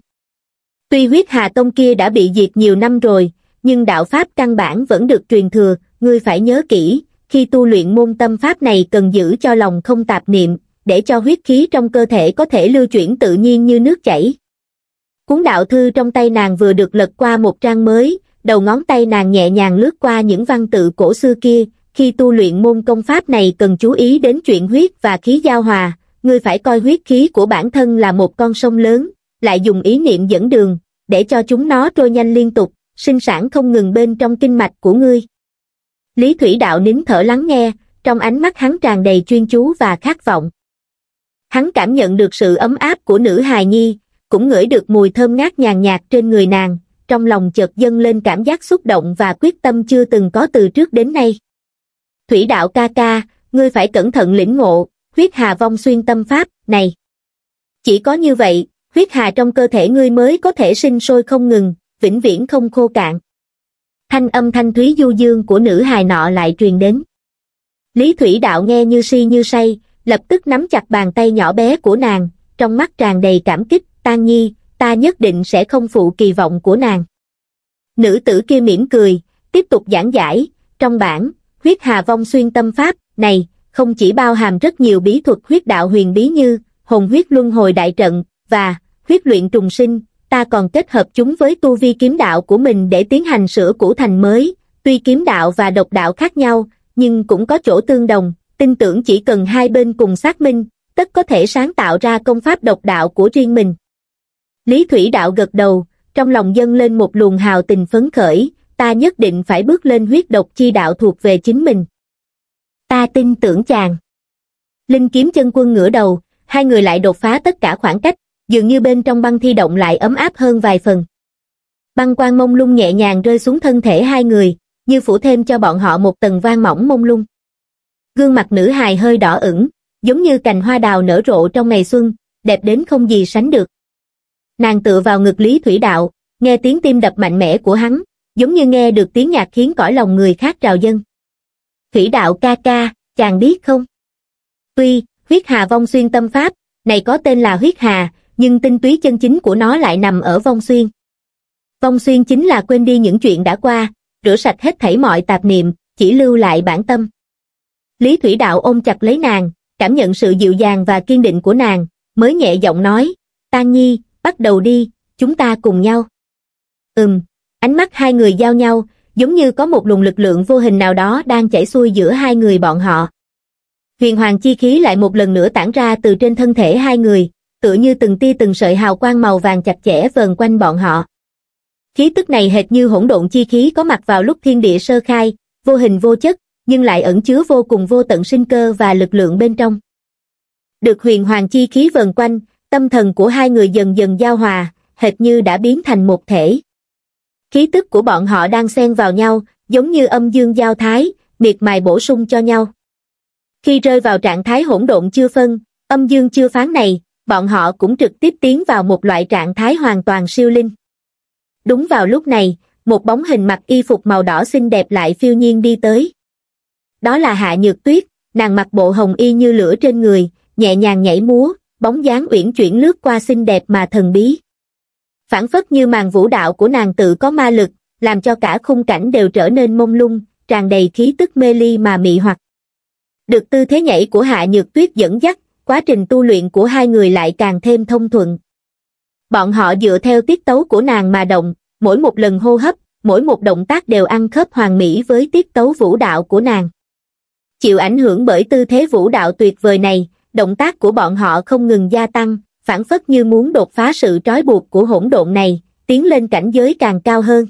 Tuy Huyết Hà Tông kia đã bị diệt nhiều năm rồi, nhưng đạo pháp căn bản vẫn được truyền thừa, ngươi phải nhớ kỹ, khi tu luyện môn tâm pháp này cần giữ cho lòng không tạp niệm, để cho huyết khí trong cơ thể có thể lưu chuyển tự nhiên như nước chảy. Cuốn đạo thư trong tay nàng vừa được lật qua một trang mới, đầu ngón tay nàng nhẹ nhàng lướt qua những văn tự cổ xưa kia, khi tu luyện môn công pháp này cần chú ý đến chuyện huyết và khí giao hòa, ngươi phải coi huyết khí của bản thân là một con sông lớn, lại dùng ý niệm dẫn đường, để cho chúng nó trôi nhanh liên tục, sinh sản không ngừng bên trong kinh mạch của ngươi. Lý Thủy Đạo nín thở lắng nghe, trong ánh mắt hắn tràn đầy chuyên chú và khát vọng. Hắn cảm nhận được sự ấm áp của nữ hài nhi, cũng ngửi được mùi thơm ngát nhàn nhạt trên người nàng, trong lòng chợt dâng lên cảm giác xúc động và quyết tâm chưa từng có từ trước đến nay. Thủy Đạo ca ca, ngươi phải cẩn thận lĩnh ngộ, Huyết Hà Vong Xuyên Tâm Pháp, này. Chỉ có như vậy, huyết hà trong cơ thể ngươi mới có thể sinh sôi không ngừng, vĩnh viễn không khô cạn. Thanh âm thanh thúy du dương của nữ hài nọ lại truyền đến. Lý Thủy Đạo nghe như si như say, lập tức nắm chặt bàn tay nhỏ bé của nàng, trong mắt tràn đầy cảm kích, Tang Nhi, ta nhất định sẽ không phụ kỳ vọng của nàng. Nữ tử kia mỉm cười, tiếp tục giảng giải, trong bản Huyết Hà Vong Xuyên Tâm Pháp này, không chỉ bao hàm rất nhiều bí thuật huyết đạo huyền bí như hồn huyết luân hồi đại trận và huyết luyện trùng sinh, ta còn kết hợp chúng với tu vi kiếm đạo của mình để tiến hành sửa cũ thành mới, tuy kiếm đạo và độc đạo khác nhau, nhưng cũng có chỗ tương đồng, tin tưởng chỉ cần hai bên cùng xác minh, tất có thể sáng tạo ra công pháp độc đạo của riêng mình. Lý Thủy Đạo gật đầu, trong lòng dâng lên một luồng hào tình phấn khởi, ta nhất định phải bước lên huyết độc chi đạo thuộc về chính mình. Ta tin tưởng chàng. Linh Kiếm Chân Quân ngửa đầu, hai người lại đột phá tất cả khoảng cách, dường như bên trong băng thi động lại ấm áp hơn vài phần. Băng quang mông lung nhẹ nhàng rơi xuống thân thể hai người, như phủ thêm cho bọn họ một tầng vang mỏng mông lung. Gương mặt nữ hài hơi đỏ ửng, giống như cành hoa đào nở rộ trong ngày xuân, đẹp đến không gì sánh được. Nàng tựa vào ngực Lý Thủy Đạo, nghe tiếng tim đập mạnh mẽ của hắn, giống như nghe được tiếng nhạc khiến cõi lòng người khác trào dâng. Thủy Đạo ca ca, chàng biết không? Tuy, huyết hà vong xuyên tâm pháp, này có tên là huyết hà, nhưng tinh túy chân chính của nó lại nằm ở vong xuyên. Vong xuyên chính là quên đi những chuyện đã qua, rửa sạch hết thảy mọi tạp niệm, chỉ lưu lại bản tâm. Lý Thủy Đạo ôm chặt lấy nàng, cảm nhận sự dịu dàng và kiên định của nàng, mới nhẹ giọng nói, Tang Nhi, bắt đầu đi, chúng ta cùng nhau. Ừm, ánh mắt hai người giao nhau, giống như có một luồng lực lượng vô hình nào đó đang chảy xuôi giữa hai người bọn họ. Huyền hoàng chi khí lại một lần nữa tản ra từ trên thân thể hai người, tựa như từng tia từng sợi hào quang màu vàng chặt chẽ vờn quanh bọn họ. Khí tức này hệt như hỗn độn chi khí có mặt vào lúc thiên địa sơ khai, vô hình vô chất, nhưng lại ẩn chứa vô cùng vô tận sinh cơ và lực lượng bên trong. Được huyền hoàng chi khí vần quanh, tâm thần của hai người dần dần giao hòa, hệt như đã biến thành một thể. Khí tức của bọn họ đang xen vào nhau, giống như âm dương giao thái, miệt mài bổ sung cho nhau. Khi rơi vào trạng thái hỗn độn chưa phân, âm dương chưa phán này, bọn họ cũng trực tiếp tiến vào một loại trạng thái hoàn toàn siêu linh. Đúng vào lúc này, một bóng hình mặc y phục màu đỏ xinh đẹp lại phiêu nhiên đi tới. Đó là Hạ Nhược Tuyết, nàng mặc bộ hồng y như lửa trên người, nhẹ nhàng nhảy múa, bóng dáng uyển chuyển lướt qua xinh đẹp mà thần bí. Phảng phất như màn vũ đạo của nàng tự có ma lực, làm cho cả khung cảnh đều trở nên mông lung, tràn đầy khí tức mê ly mà mị hoặc. Được tư thế nhảy của Hạ Nhược Tuyết dẫn dắt, quá trình tu luyện của hai người lại càng thêm thông thuận. Bọn họ dựa theo tiết tấu của nàng mà động, mỗi một lần hô hấp, mỗi một động tác đều ăn khớp hoàn mỹ với tiết tấu vũ đạo của nàng. Chịu ảnh hưởng bởi tư thế vũ đạo tuyệt vời này, động tác của bọn họ không ngừng gia tăng, phảng phất như muốn đột phá sự trói buộc của hỗn độn này, tiến lên cảnh giới càng cao hơn.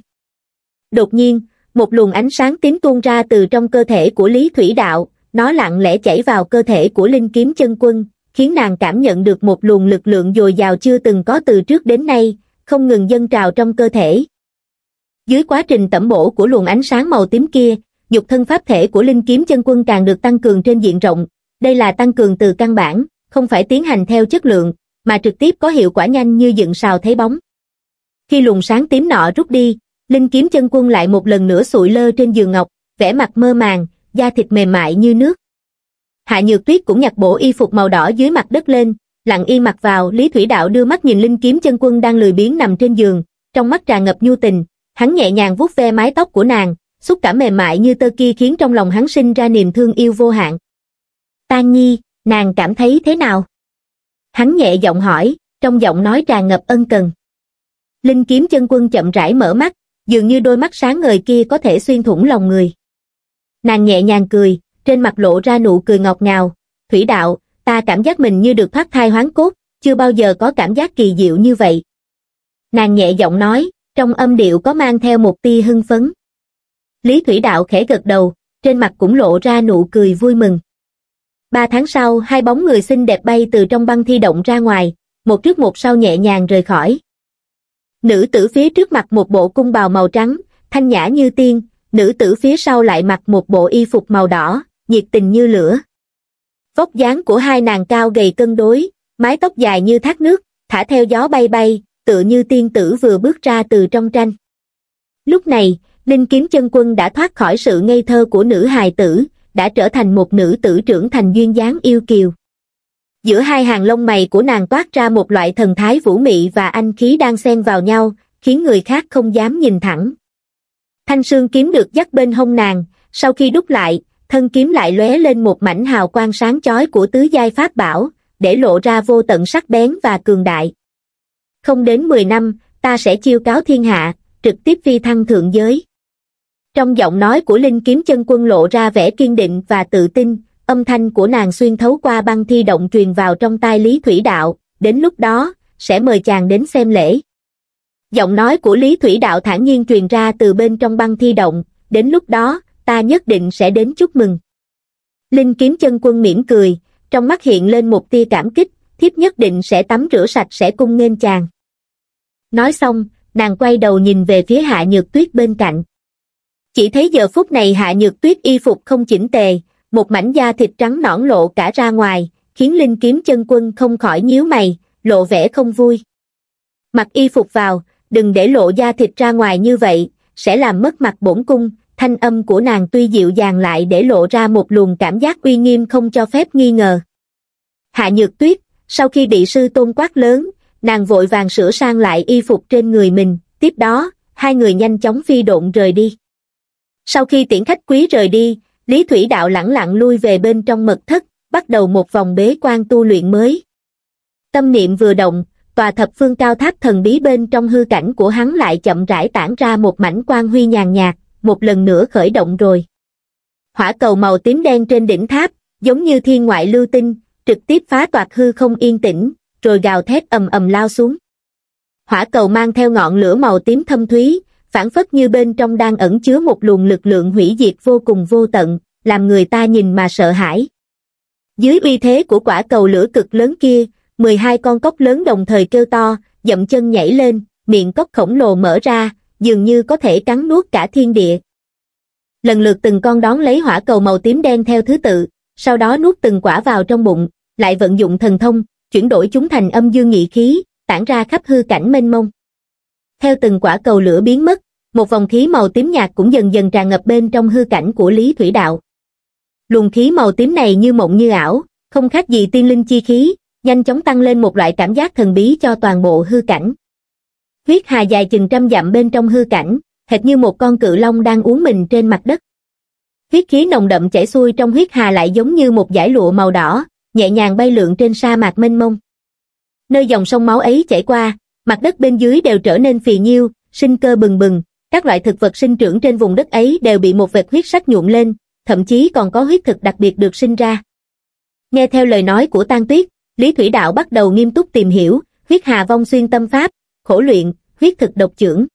Đột nhiên, một luồng ánh sáng tím tuôn ra từ trong cơ thể của Lý Thủy Đạo, nó lặng lẽ chảy vào cơ thể của Linh Kiếm Chân Quân, khiến nàng cảm nhận được một luồng lực lượng dồi dào chưa từng có từ trước đến nay, không ngừng dâng trào trong cơ thể. Dưới quá trình tẩm bổ của luồng ánh sáng màu tím kia, nhục thân pháp thể của Linh Kiếm Chân Quân càng được tăng cường trên diện rộng, đây là tăng cường từ căn bản, không phải tiến hành theo chất lượng, mà trực tiếp có hiệu quả nhanh như dựng sào thấy bóng. Khi luồng sáng tím nọ rút đi, Linh Kiếm Chân Quân lại một lần nữa sụi lơ trên giường ngọc, vẻ mặt mơ màng, da thịt mềm mại như nước. Hạ Nhược Tuyết cũng nhặt bộ y phục màu đỏ dưới mặt đất lên, lặng yên mặc vào. Lý Thủy Đạo đưa mắt nhìn Linh Kiếm Chân Quân đang lười biếng nằm trên giường, trong mắt tràn ngập nhu tình, hắn nhẹ nhàng vuốt ve mái tóc của nàng, xúc cảm mềm mại như tơ kia khiến trong lòng hắn sinh ra niềm thương yêu vô hạn. Tang Nhi, nàng cảm thấy thế nào? Hắn nhẹ giọng hỏi, trong giọng nói tràn ngập ân cần. Linh Kiếm Chân Quân chậm rãi mở mắt, dường như đôi mắt sáng ngời kia có thể xuyên thủng lòng người. Nàng nhẹ nhàng cười, trên mặt lộ ra nụ cười ngọt ngào. Thủy Đạo, ta cảm giác mình như được thoát thai hoán cốt, chưa bao giờ có cảm giác kỳ diệu như vậy. Nàng nhẹ giọng nói, trong âm điệu có mang theo một tia hưng phấn. Lý Thủy Đạo khẽ gật đầu, trên mặt cũng lộ ra nụ cười vui mừng. Ba tháng sau, hai bóng người xinh đẹp bay từ trong băng thi động ra ngoài, một trước một sau nhẹ nhàng rời khỏi. Nữ tử phía trước mặc một bộ cung bào màu trắng, thanh nhã như tiên, nữ tử phía sau lại mặc một bộ y phục màu đỏ, nhiệt tình như lửa. Vóc dáng của hai nàng cao gầy cân đối, mái tóc dài như thác nước, thả theo gió bay bay, tựa như tiên tử vừa bước ra từ trong tranh. Lúc này, Linh Kiếm Chân Quân đã thoát khỏi sự ngây thơ của nữ hài tử, đã trở thành một nữ tử trưởng thành duyên dáng yêu kiều. Giữa hai hàng lông mày của nàng toát ra một loại thần thái vũ mị và anh khí đang xen vào nhau, khiến người khác không dám nhìn thẳng. Thanh sương kiếm được dắt bên hông nàng, sau khi đúc lại, thân kiếm lại lóe lên một mảnh hào quang sáng chói của tứ giai pháp bảo, để lộ ra vô tận sắc bén và cường đại. Không đến mười năm, ta sẽ chiêu cáo thiên hạ, trực tiếp phi thăng thượng giới. Trong giọng nói của Linh Kiếm Chân Quân lộ ra vẻ kiên định và tự tin, âm thanh của nàng xuyên thấu qua băng thi động truyền vào trong tai Lý Thủy Đạo, đến lúc đó, sẽ mời chàng đến xem lễ. Giọng nói của Lý Thủy Đạo thản nhiên truyền ra từ bên trong băng thi động, đến lúc đó, ta nhất định sẽ đến chúc mừng. Linh Kiếm Chân Quân mỉm cười, trong mắt hiện lên một tia cảm kích, thiếp nhất định sẽ tắm rửa sạch sẽ cung nghênh chàng. Nói xong, nàng quay đầu nhìn về phía Hạ Nhược Tuyết bên cạnh. Chỉ thấy giờ phút này Hạ Nhược Tuyết y phục không chỉnh tề, một mảnh da thịt trắng nõn lộ cả ra ngoài, khiến Linh Kiếm Chân Quân không khỏi nhíu mày, lộ vẻ không vui. Mặc y phục vào, đừng để lộ da thịt ra ngoài như vậy, sẽ làm mất mặt bổn cung. Thanh âm của nàng tuy dịu dàng lại để lộ ra một luồng cảm giác uy nghiêm không cho phép nghi ngờ. Hạ Nhược Tuyết, sau khi bị sư tôn quát lớn, nàng vội vàng sửa sang lại y phục trên người mình, tiếp đó, hai người nhanh chóng phi độn rời đi. Sau khi tiễn khách quý rời đi, Lý Thủy Đạo lẳng lặng lui về bên trong mật thất, bắt đầu một vòng bế quan tu luyện mới. Tâm niệm vừa động, tòa thập phương cao tháp thần bí bên trong hư cảnh của hắn lại chậm rãi tản ra một mảnh quang huy nhàn nhạt, một lần nữa khởi động rồi. Hỏa cầu màu tím đen trên đỉnh tháp, giống như thiên ngoại lưu tinh, trực tiếp phá toạc hư không yên tĩnh, rồi gào thét ầm ầm lao xuống. Hỏa cầu mang theo ngọn lửa màu tím thâm thúy, phảng phất như bên trong đang ẩn chứa một luồng lực lượng hủy diệt vô cùng vô tận, làm người ta nhìn mà sợ hãi. Dưới uy thế của quả cầu lửa cực lớn kia, mười hai con cóc lớn đồng thời kêu to, dậm chân nhảy lên, miệng cóc khổng lồ mở ra, dường như có thể cắn nuốt cả thiên địa. Lần lượt từng con đón lấy hỏa cầu màu tím đen theo thứ tự, sau đó nuốt từng quả vào trong bụng, lại vận dụng thần thông, chuyển đổi chúng thành âm dương nhị khí, tản ra khắp hư cảnh mênh mông. Theo từng quả cầu lửa biến mất, một vòng khí màu tím nhạt cũng dần dần tràn ngập bên trong hư cảnh của Lý Thủy Đạo. Luồng khí màu tím này như mộng như ảo, không khác gì tiên linh chi khí, nhanh chóng tăng lên một loại cảm giác thần bí cho toàn bộ hư cảnh. Huyết hà dài chừng trăm dặm bên trong hư cảnh, hệt như một con cự long đang uốn mình trên mặt đất. Huyết khí nồng đậm chảy xuôi trong huyết hà lại giống như một dải lụa màu đỏ, nhẹ nhàng bay lượn trên sa mạc mênh mông. Nơi dòng sông máu ấy chảy qua, mặt đất bên dưới đều trở nên phì nhiêu, sinh cơ bừng bừng, các loại thực vật sinh trưởng trên vùng đất ấy đều bị một vệt huyết sắc nhuộm lên, thậm chí còn có huyết thực đặc biệt được sinh ra. Nghe theo lời nói của Tang Tuyết, Lý Thủy Đạo bắt đầu nghiêm túc tìm hiểu, huyết hà vong xuyên tâm pháp, khổ luyện, huyết thực độc chưởng.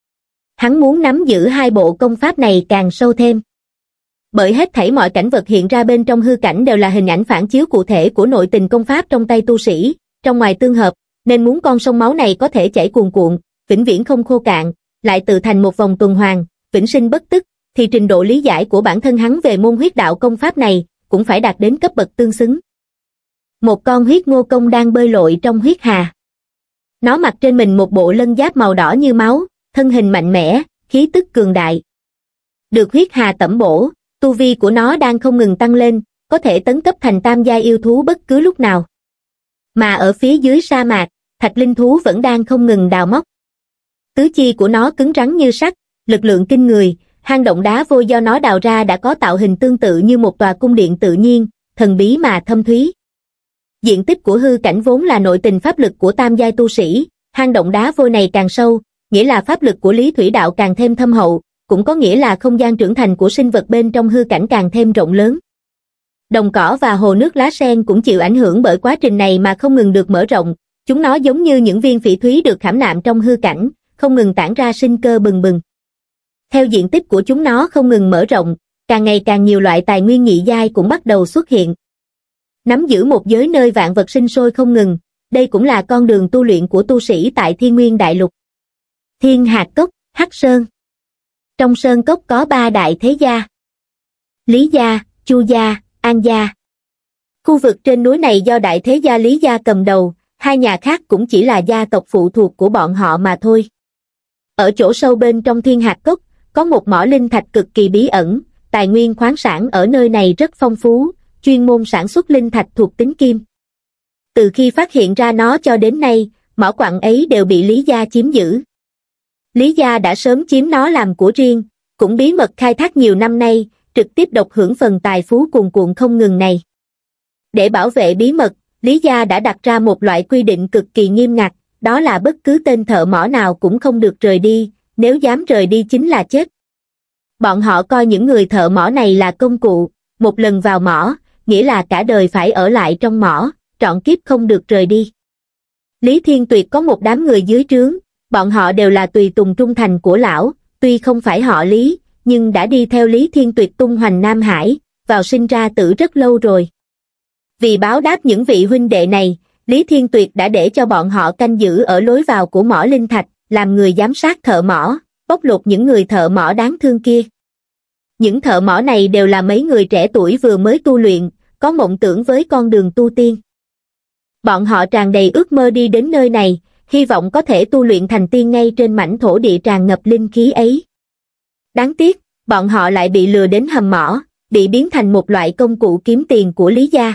Hắn muốn nắm giữ hai bộ công pháp này càng sâu thêm. Bởi hết thảy mọi cảnh vật hiện ra bên trong hư cảnh đều là hình ảnh phản chiếu cụ thể của nội tình công pháp trong tay tu sĩ, trong ngoài tương hợp, nên muốn con sông máu này có thể chảy cuồn cuộn, vĩnh viễn không khô cạn, lại tự thành một vòng tuần hoàn, vĩnh sinh bất tức, thì trình độ lý giải của bản thân hắn về môn huyết đạo công pháp này cũng phải đạt đến cấp bậc tương xứng. Một con huyết ngô công đang bơi lội trong huyết hà. Nó mặc trên mình một bộ lân giáp màu đỏ như máu, thân hình mạnh mẽ, khí tức cường đại. Được huyết hà tẩm bổ, tu vi của nó đang không ngừng tăng lên, có thể tấn cấp thành tam giai yêu thú bất cứ lúc nào. Mà ở phía dưới sa mạc, thạch linh thú vẫn đang không ngừng đào móc. Tứ chi của nó cứng rắn như sắt, lực lượng kinh người, hang động đá vôi do nó đào ra đã có tạo hình tương tự như một tòa cung điện tự nhiên, thần bí mà thâm thúy. Diện tích của hư cảnh vốn là nội tình pháp lực của tam giai tu sĩ, hang động đá vôi này càng sâu, nghĩa là pháp lực của Lý Thủy Đạo càng thêm thâm hậu, cũng có nghĩa là không gian trưởng thành của sinh vật bên trong hư cảnh càng thêm rộng lớn. Đồng cỏ và hồ nước lá sen cũng chịu ảnh hưởng bởi quá trình này mà không ngừng được mở rộng, chúng nó giống như những viên phỉ thúy được khảm nạm trong hư cảnh, không ngừng tản ra sinh cơ bừng bừng. Theo diện tích của chúng nó không ngừng mở rộng, càng ngày càng nhiều loại tài nguyên nhị giai cũng bắt đầu xuất hiện. Nắm giữ một giới nơi vạn vật sinh sôi không ngừng, đây cũng là con đường tu luyện của tu sĩ tại Thiên Nguyên Đại Lục. Thiên Hạt Cốc, Hắc Sơn. Trong sơn cốc có ba đại thế gia: Lý gia, Chu gia, An gia. Khu vực trên núi này do đại thế gia Lý gia cầm đầu, hai nhà khác cũng chỉ là gia tộc phụ thuộc của bọn họ mà thôi. Ở chỗ sâu bên trong Thiên Hạt Cốc, có một mỏ linh thạch cực kỳ bí ẩn, tài nguyên khoáng sản ở nơi này rất phong phú, chuyên môn sản xuất linh thạch thuộc tính kim. Từ khi phát hiện ra nó cho đến nay, mỏ quặng ấy đều bị Lý gia chiếm giữ. Lý gia đã sớm chiếm nó làm của riêng, cũng bí mật khai thác nhiều năm nay, trực tiếp độc hưởng phần tài phú cuồn cuộn không ngừng này. Để bảo vệ bí mật, Lý gia đã đặt ra một loại quy định cực kỳ nghiêm ngặt, đó là bất cứ tên thợ mỏ nào cũng không được rời đi, nếu dám rời đi chính là chết. Bọn họ coi những người thợ mỏ này là công cụ, một lần vào mỏ, nghĩa là cả đời phải ở lại trong mỏ, trọn kiếp không được rời đi. Lý Thiên Tuyệt có một đám người dưới trướng, bọn họ đều là tùy tùng trung thành của lão, tuy không phải họ Lý, nhưng đã đi theo Lý Thiên Tuyệt tung hoành Nam Hải, vào sinh ra tử rất lâu rồi. Vì báo đáp những vị huynh đệ này, Lý Thiên Tuyệt đã để cho bọn họ canh giữ ở lối vào của mỏ linh thạch, làm người giám sát thợ mỏ, bóc lột những người thợ mỏ đáng thương kia. Những thợ mỏ này đều là mấy người trẻ tuổi vừa mới tu luyện, có mộng tưởng với con đường tu tiên. Bọn họ tràn đầy ước mơ đi đến nơi này, hy vọng có thể tu luyện thành tiên ngay trên mảnh thổ địa tràn ngập linh khí ấy. Đáng tiếc, bọn họ lại bị lừa đến hầm mỏ, bị biến thành một loại công cụ kiếm tiền của Lý gia.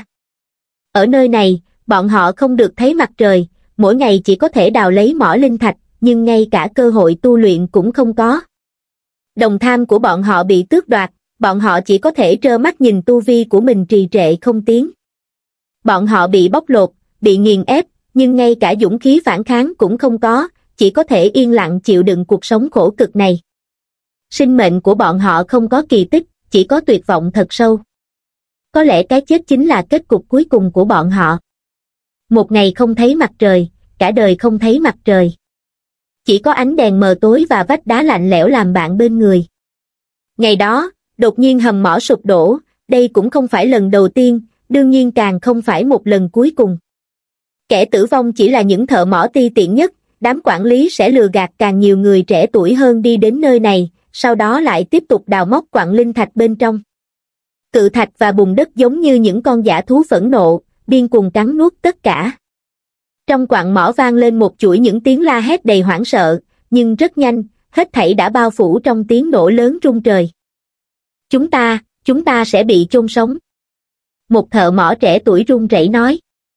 Ở nơi này, bọn họ không được thấy mặt trời, mỗi ngày chỉ có thể đào lấy mỏ linh thạch, nhưng ngay cả cơ hội tu luyện cũng không có. Đồng tham của bọn họ bị tước đoạt, bọn họ chỉ có thể trơ mắt nhìn tu vi của mình trì trệ không tiến. Bọn họ bị bóc lột, bị nghiền ép, nhưng ngay cả dũng khí phản kháng cũng không có, chỉ có thể yên lặng chịu đựng cuộc sống khổ cực này. Sinh mệnh của bọn họ không có kỳ tích, chỉ có tuyệt vọng thật sâu. Có lẽ cái chết chính là kết cục cuối cùng của bọn họ. Một ngày không thấy mặt trời, cả đời không thấy mặt trời. Chỉ có ánh đèn mờ tối và vách đá lạnh lẽo làm bạn bên người. Ngày đó, đột nhiên hầm mỏ sụp đổ, đây cũng không phải lần đầu tiên, đương nhiên càng không phải một lần cuối cùng. Kẻ tử vong chỉ là những thợ mỏ ti tiện nhất, đám quản lý sẽ lừa gạt càng nhiều người trẻ tuổi hơn đi đến nơi này, sau đó lại tiếp tục đào móc quặng linh thạch bên trong. Cự thạch và bùn đất giống như những con dã thú phẫn nộ, điên cuồng cắn nuốt tất cả. Trong quặng mỏ vang lên một chuỗi những tiếng la hét đầy hoảng sợ, nhưng rất nhanh, hết thảy đã bao phủ trong tiếng nổ lớn rung trời. Chúng ta, chúng ta sẽ bị chôn sống. Một thợ mỏ trẻ tuổi run rẩy nói.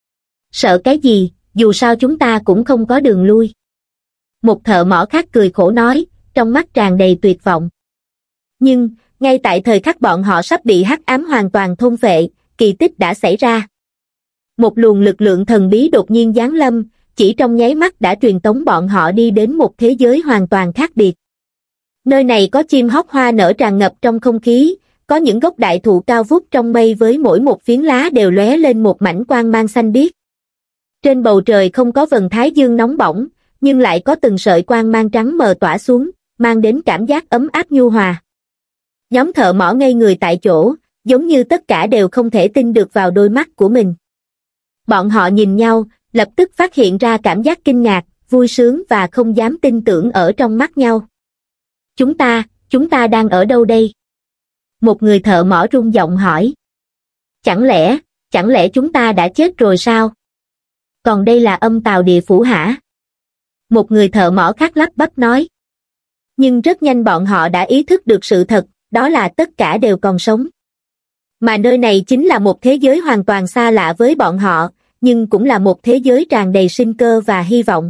Sợ cái gì, dù sao chúng ta cũng không có đường lui. Một thợ mỏ khác cười khổ nói, trong mắt tràn đầy tuyệt vọng. Nhưng, ngay tại thời khắc bọn họ sắp bị hắc ám hoàn toàn thôn phệ, kỳ tích đã xảy ra. Một luồng lực lượng thần bí đột nhiên giáng lâm, chỉ trong nháy mắt đã truyền tống bọn họ đi đến một thế giới hoàn toàn khác biệt. Nơi này có chim hót hoa nở tràn ngập trong không khí, có những gốc đại thụ cao vút trong mây với mỗi một phiến lá đều lóe lên một mảnh quang mang xanh biếc. Trên bầu trời không có vầng thái dương nóng bỏng, nhưng lại có từng sợi quang mang trắng mờ tỏa xuống, mang đến cảm giác ấm áp nhu hòa. Nhóm thợ mỏ ngây người tại chỗ, giống như tất cả đều không thể tin được vào đôi mắt của mình. Bọn họ nhìn nhau, lập tức phát hiện ra cảm giác kinh ngạc, vui sướng và không dám tin tưởng ở trong mắt nhau. Chúng ta, chúng ta đang ở đâu đây? Một người thợ mỏ run giọng hỏi. Chẳng lẽ, chẳng lẽ chúng ta đã chết rồi sao? Còn đây là âm tào địa phủ hả? Một người thợ mỏ khác lắp bắp nói. Nhưng rất nhanh bọn họ đã ý thức được sự thật, đó là tất cả đều còn sống. Mà nơi này chính là một thế giới hoàn toàn xa lạ với bọn họ, nhưng cũng là một thế giới tràn đầy sinh cơ và hy vọng.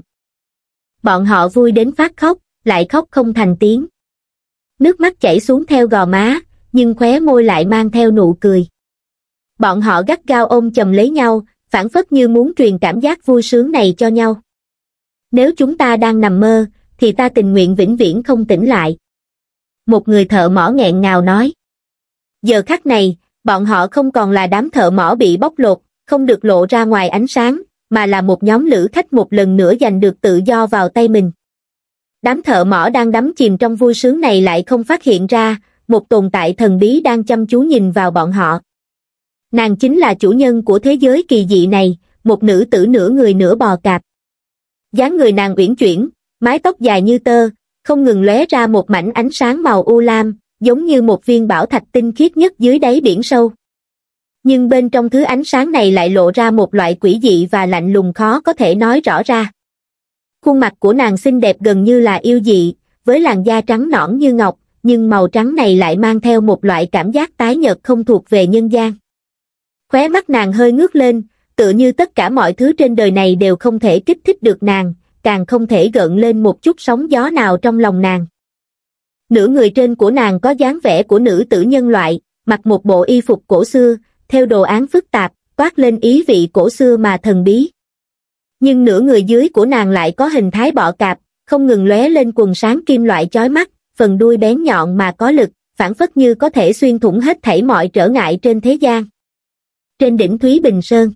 Bọn họ vui đến phát khóc, lại khóc không thành tiếng. Nước mắt chảy xuống theo gò má, nhưng khóe môi lại mang theo nụ cười. Bọn họ gắt gao ôm chầm lấy nhau, phảng phất như muốn truyền cảm giác vui sướng này cho nhau. Nếu chúng ta đang nằm mơ, thì ta tình nguyện vĩnh viễn không tỉnh lại. Một người thợ mỏ nghẹn ngào nói. Giờ khắc này, bọn họ không còn là đám thợ mỏ bị bóc lột, không được lộ ra ngoài ánh sáng, mà là một nhóm lữ khách một lần nữa giành được tự do vào tay mình. Đám thợ mỏ đang đắm chìm trong vui sướng này lại không phát hiện ra, một tồn tại thần bí đang chăm chú nhìn vào bọn họ. Nàng chính là chủ nhân của thế giới kỳ dị này, một nữ tử nửa người nửa bò cạp. Dáng người nàng uyển chuyển, mái tóc dài như tơ, không ngừng lóe ra một mảnh ánh sáng màu u lam, giống như một viên bảo thạch tinh khiết nhất dưới đáy biển sâu. Nhưng bên trong thứ ánh sáng này lại lộ ra một loại quỷ dị và lạnh lùng khó có thể nói rõ ra. Khuôn mặt của nàng xinh đẹp gần như là yêu dị, với làn da trắng nõn như ngọc, nhưng màu trắng này lại mang theo một loại cảm giác tái nhợt không thuộc về nhân gian. Khóe mắt nàng hơi ngước lên, tựa như tất cả mọi thứ trên đời này đều không thể kích thích được nàng, càng không thể gợn lên một chút sóng gió nào trong lòng nàng. Nửa người trên của nàng có dáng vẻ của nữ tử nhân loại, mặc một bộ y phục cổ xưa, theo đồ án phức tạp, toát lên ý vị cổ xưa mà thần bí. Nhưng nửa người dưới của nàng lại có hình thái bọ cạp, không ngừng lóe lên quầng sáng kim loại chói mắt, phần đuôi bén nhọn mà có lực, phảng phất như có thể xuyên thủng hết thảy mọi trở ngại trên thế gian. Trên đỉnh Thúy Bình Sơn,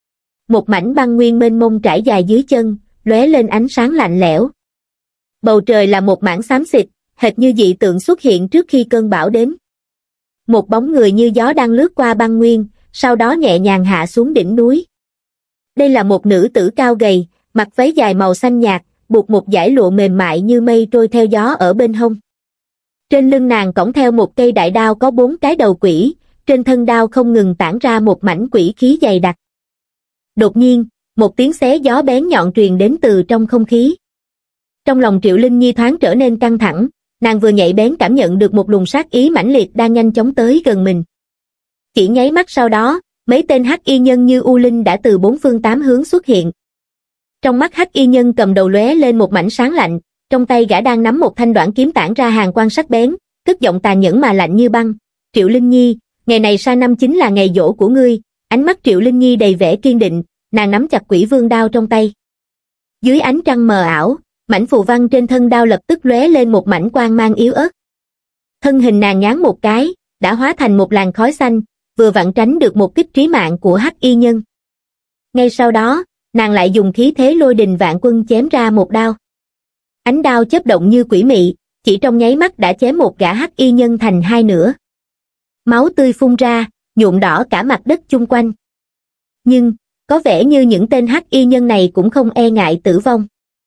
một mảnh băng nguyên mênh mông trải dài dưới chân, lóe lên ánh sáng lạnh lẽo. Bầu trời là một mảng xám xịt, hệt như dị tượng xuất hiện trước khi cơn bão đến. Một bóng người như gió đang lướt qua băng nguyên, sau đó nhẹ nhàng hạ xuống đỉnh núi. Đây là một nữ tử cao gầy, mặc váy dài màu xanh nhạt, buộc một dải lụa mềm mại như mây trôi theo gió ở bên hông. Trên lưng nàng cõng theo một cây đại đao có bốn cái đầu quỷ, trên thân đao không ngừng tản ra một mảnh quỷ khí dày đặc. Đột nhiên, một tiếng xé gió bén nhọn truyền đến từ trong không khí. Trong lòng Triệu Linh Nhi thoáng trở nên căng thẳng, nàng vừa nhạy bén cảm nhận được một luồng sát ý mãnh liệt đang nhanh chóng tới gần mình. Chỉ nháy mắt sau đó, mấy tên hắc y nhân như u linh đã từ bốn phương tám hướng xuất hiện. Trong mắt hắc y nhân cầm đầu lóe lên một mảnh sáng lạnh, trong tay gã đang nắm một thanh đoản kiếm tản ra hàn quang sắc bén, cất giọng tàn nhẫn mà lạnh như băng. Triệu Linh Nhi, ngày này sang năm chính là ngày giỗ của ngươi. Ánh mắt Triệu Linh Nhi đầy vẻ kiên định, nàng nắm chặt Quỷ Vương đao trong tay. Dưới ánh trăng mờ ảo, mảnh phù văn trên thân đao lập tức lóe lên một mảnh quang mang yếu ớt. Thân hình nàng nhoáng một cái, đã hóa thành một làn khói xanh, vừa vặn tránh được một kích trí mạng của hắc y nhân. Ngay sau đó, nàng lại dùng khí thế lôi đình vạn quân chém ra một đao. Ánh đao chớp động như quỷ mị, chỉ trong nháy mắt đã chém một gã hắc y nhân thành hai nửa. Máu tươi phun ra, nhuộm đỏ cả mặt đất chung quanh. Nhưng, có vẻ như những tên hắc y nhân này cũng không e ngại tử vong.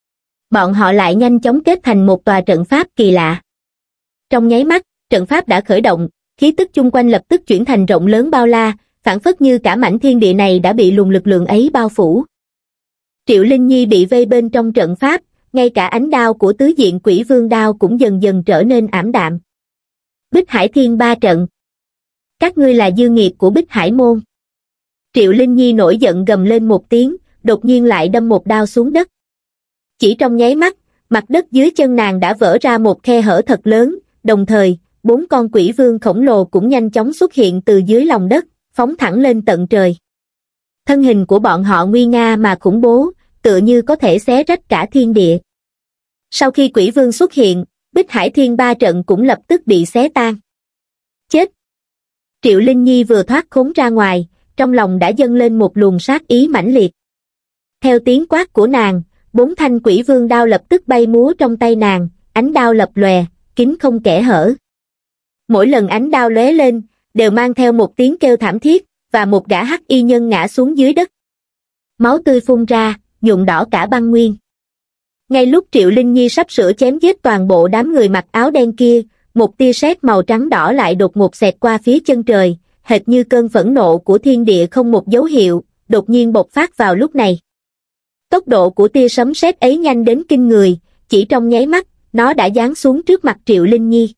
Bọn họ lại nhanh chóng kết thành một tòa trận pháp kỳ lạ. Trong nháy mắt, trận pháp đã khởi động, khí tức chung quanh lập tức chuyển thành rộng lớn bao la, phảng phất như cả mảnh thiên địa này đã bị luồng lực lượng ấy bao phủ. Triệu Linh Nhi bị vây bên trong trận pháp, ngay cả ánh đao của tứ diện Quỷ Vương đao cũng dần dần trở nên ảm đạm. Bích Hải Thiên Ba trận. Các ngươi là dư nghiệt của Bích Hải môn. Triệu Linh Nhi nổi giận gầm lên một tiếng, đột nhiên lại đâm một đao xuống đất. Chỉ trong nháy mắt, mặt đất dưới chân nàng đã vỡ ra một khe hở thật lớn, đồng thời, bốn con quỷ vương khổng lồ cũng nhanh chóng xuất hiện từ dưới lòng đất, phóng thẳng lên tận trời. Thân hình của bọn họ nguy nga mà khủng bố, tựa như có thể xé rách cả thiên địa. Sau khi quỷ vương xuất hiện, Bích Hải Thiên Ba trận cũng lập tức bị xé tan. Chết! Triệu Linh Nhi vừa thoát khốn ra ngoài, trong lòng đã dâng lên một luồng sát ý mãnh liệt. Theo tiếng quát của nàng, bốn thanh Quỷ Vương đao lập tức bay múa trong tay nàng, ánh đao lập lòe, kín không kẽ hở. Mỗi lần ánh đao lóe lên, đều mang theo một tiếng kêu thảm thiết, và một gã hắc y nhân ngã xuống dưới đất. Máu tươi phun ra, nhuộm đỏ cả băng nguyên. Ngay lúc Triệu Linh Nhi sắp sửa chém giết toàn bộ đám người mặc áo đen kia, một tia sét màu trắng đỏ lại đột ngột xẹt qua phía chân trời, hệt như cơn phẫn nộ của thiên địa không một dấu hiệu, đột nhiên bộc phát vào lúc này. Tốc độ của tia sấm sét ấy nhanh đến kinh người, chỉ trong nháy mắt, nó đã giáng xuống trước mặt Triệu Linh Nhi.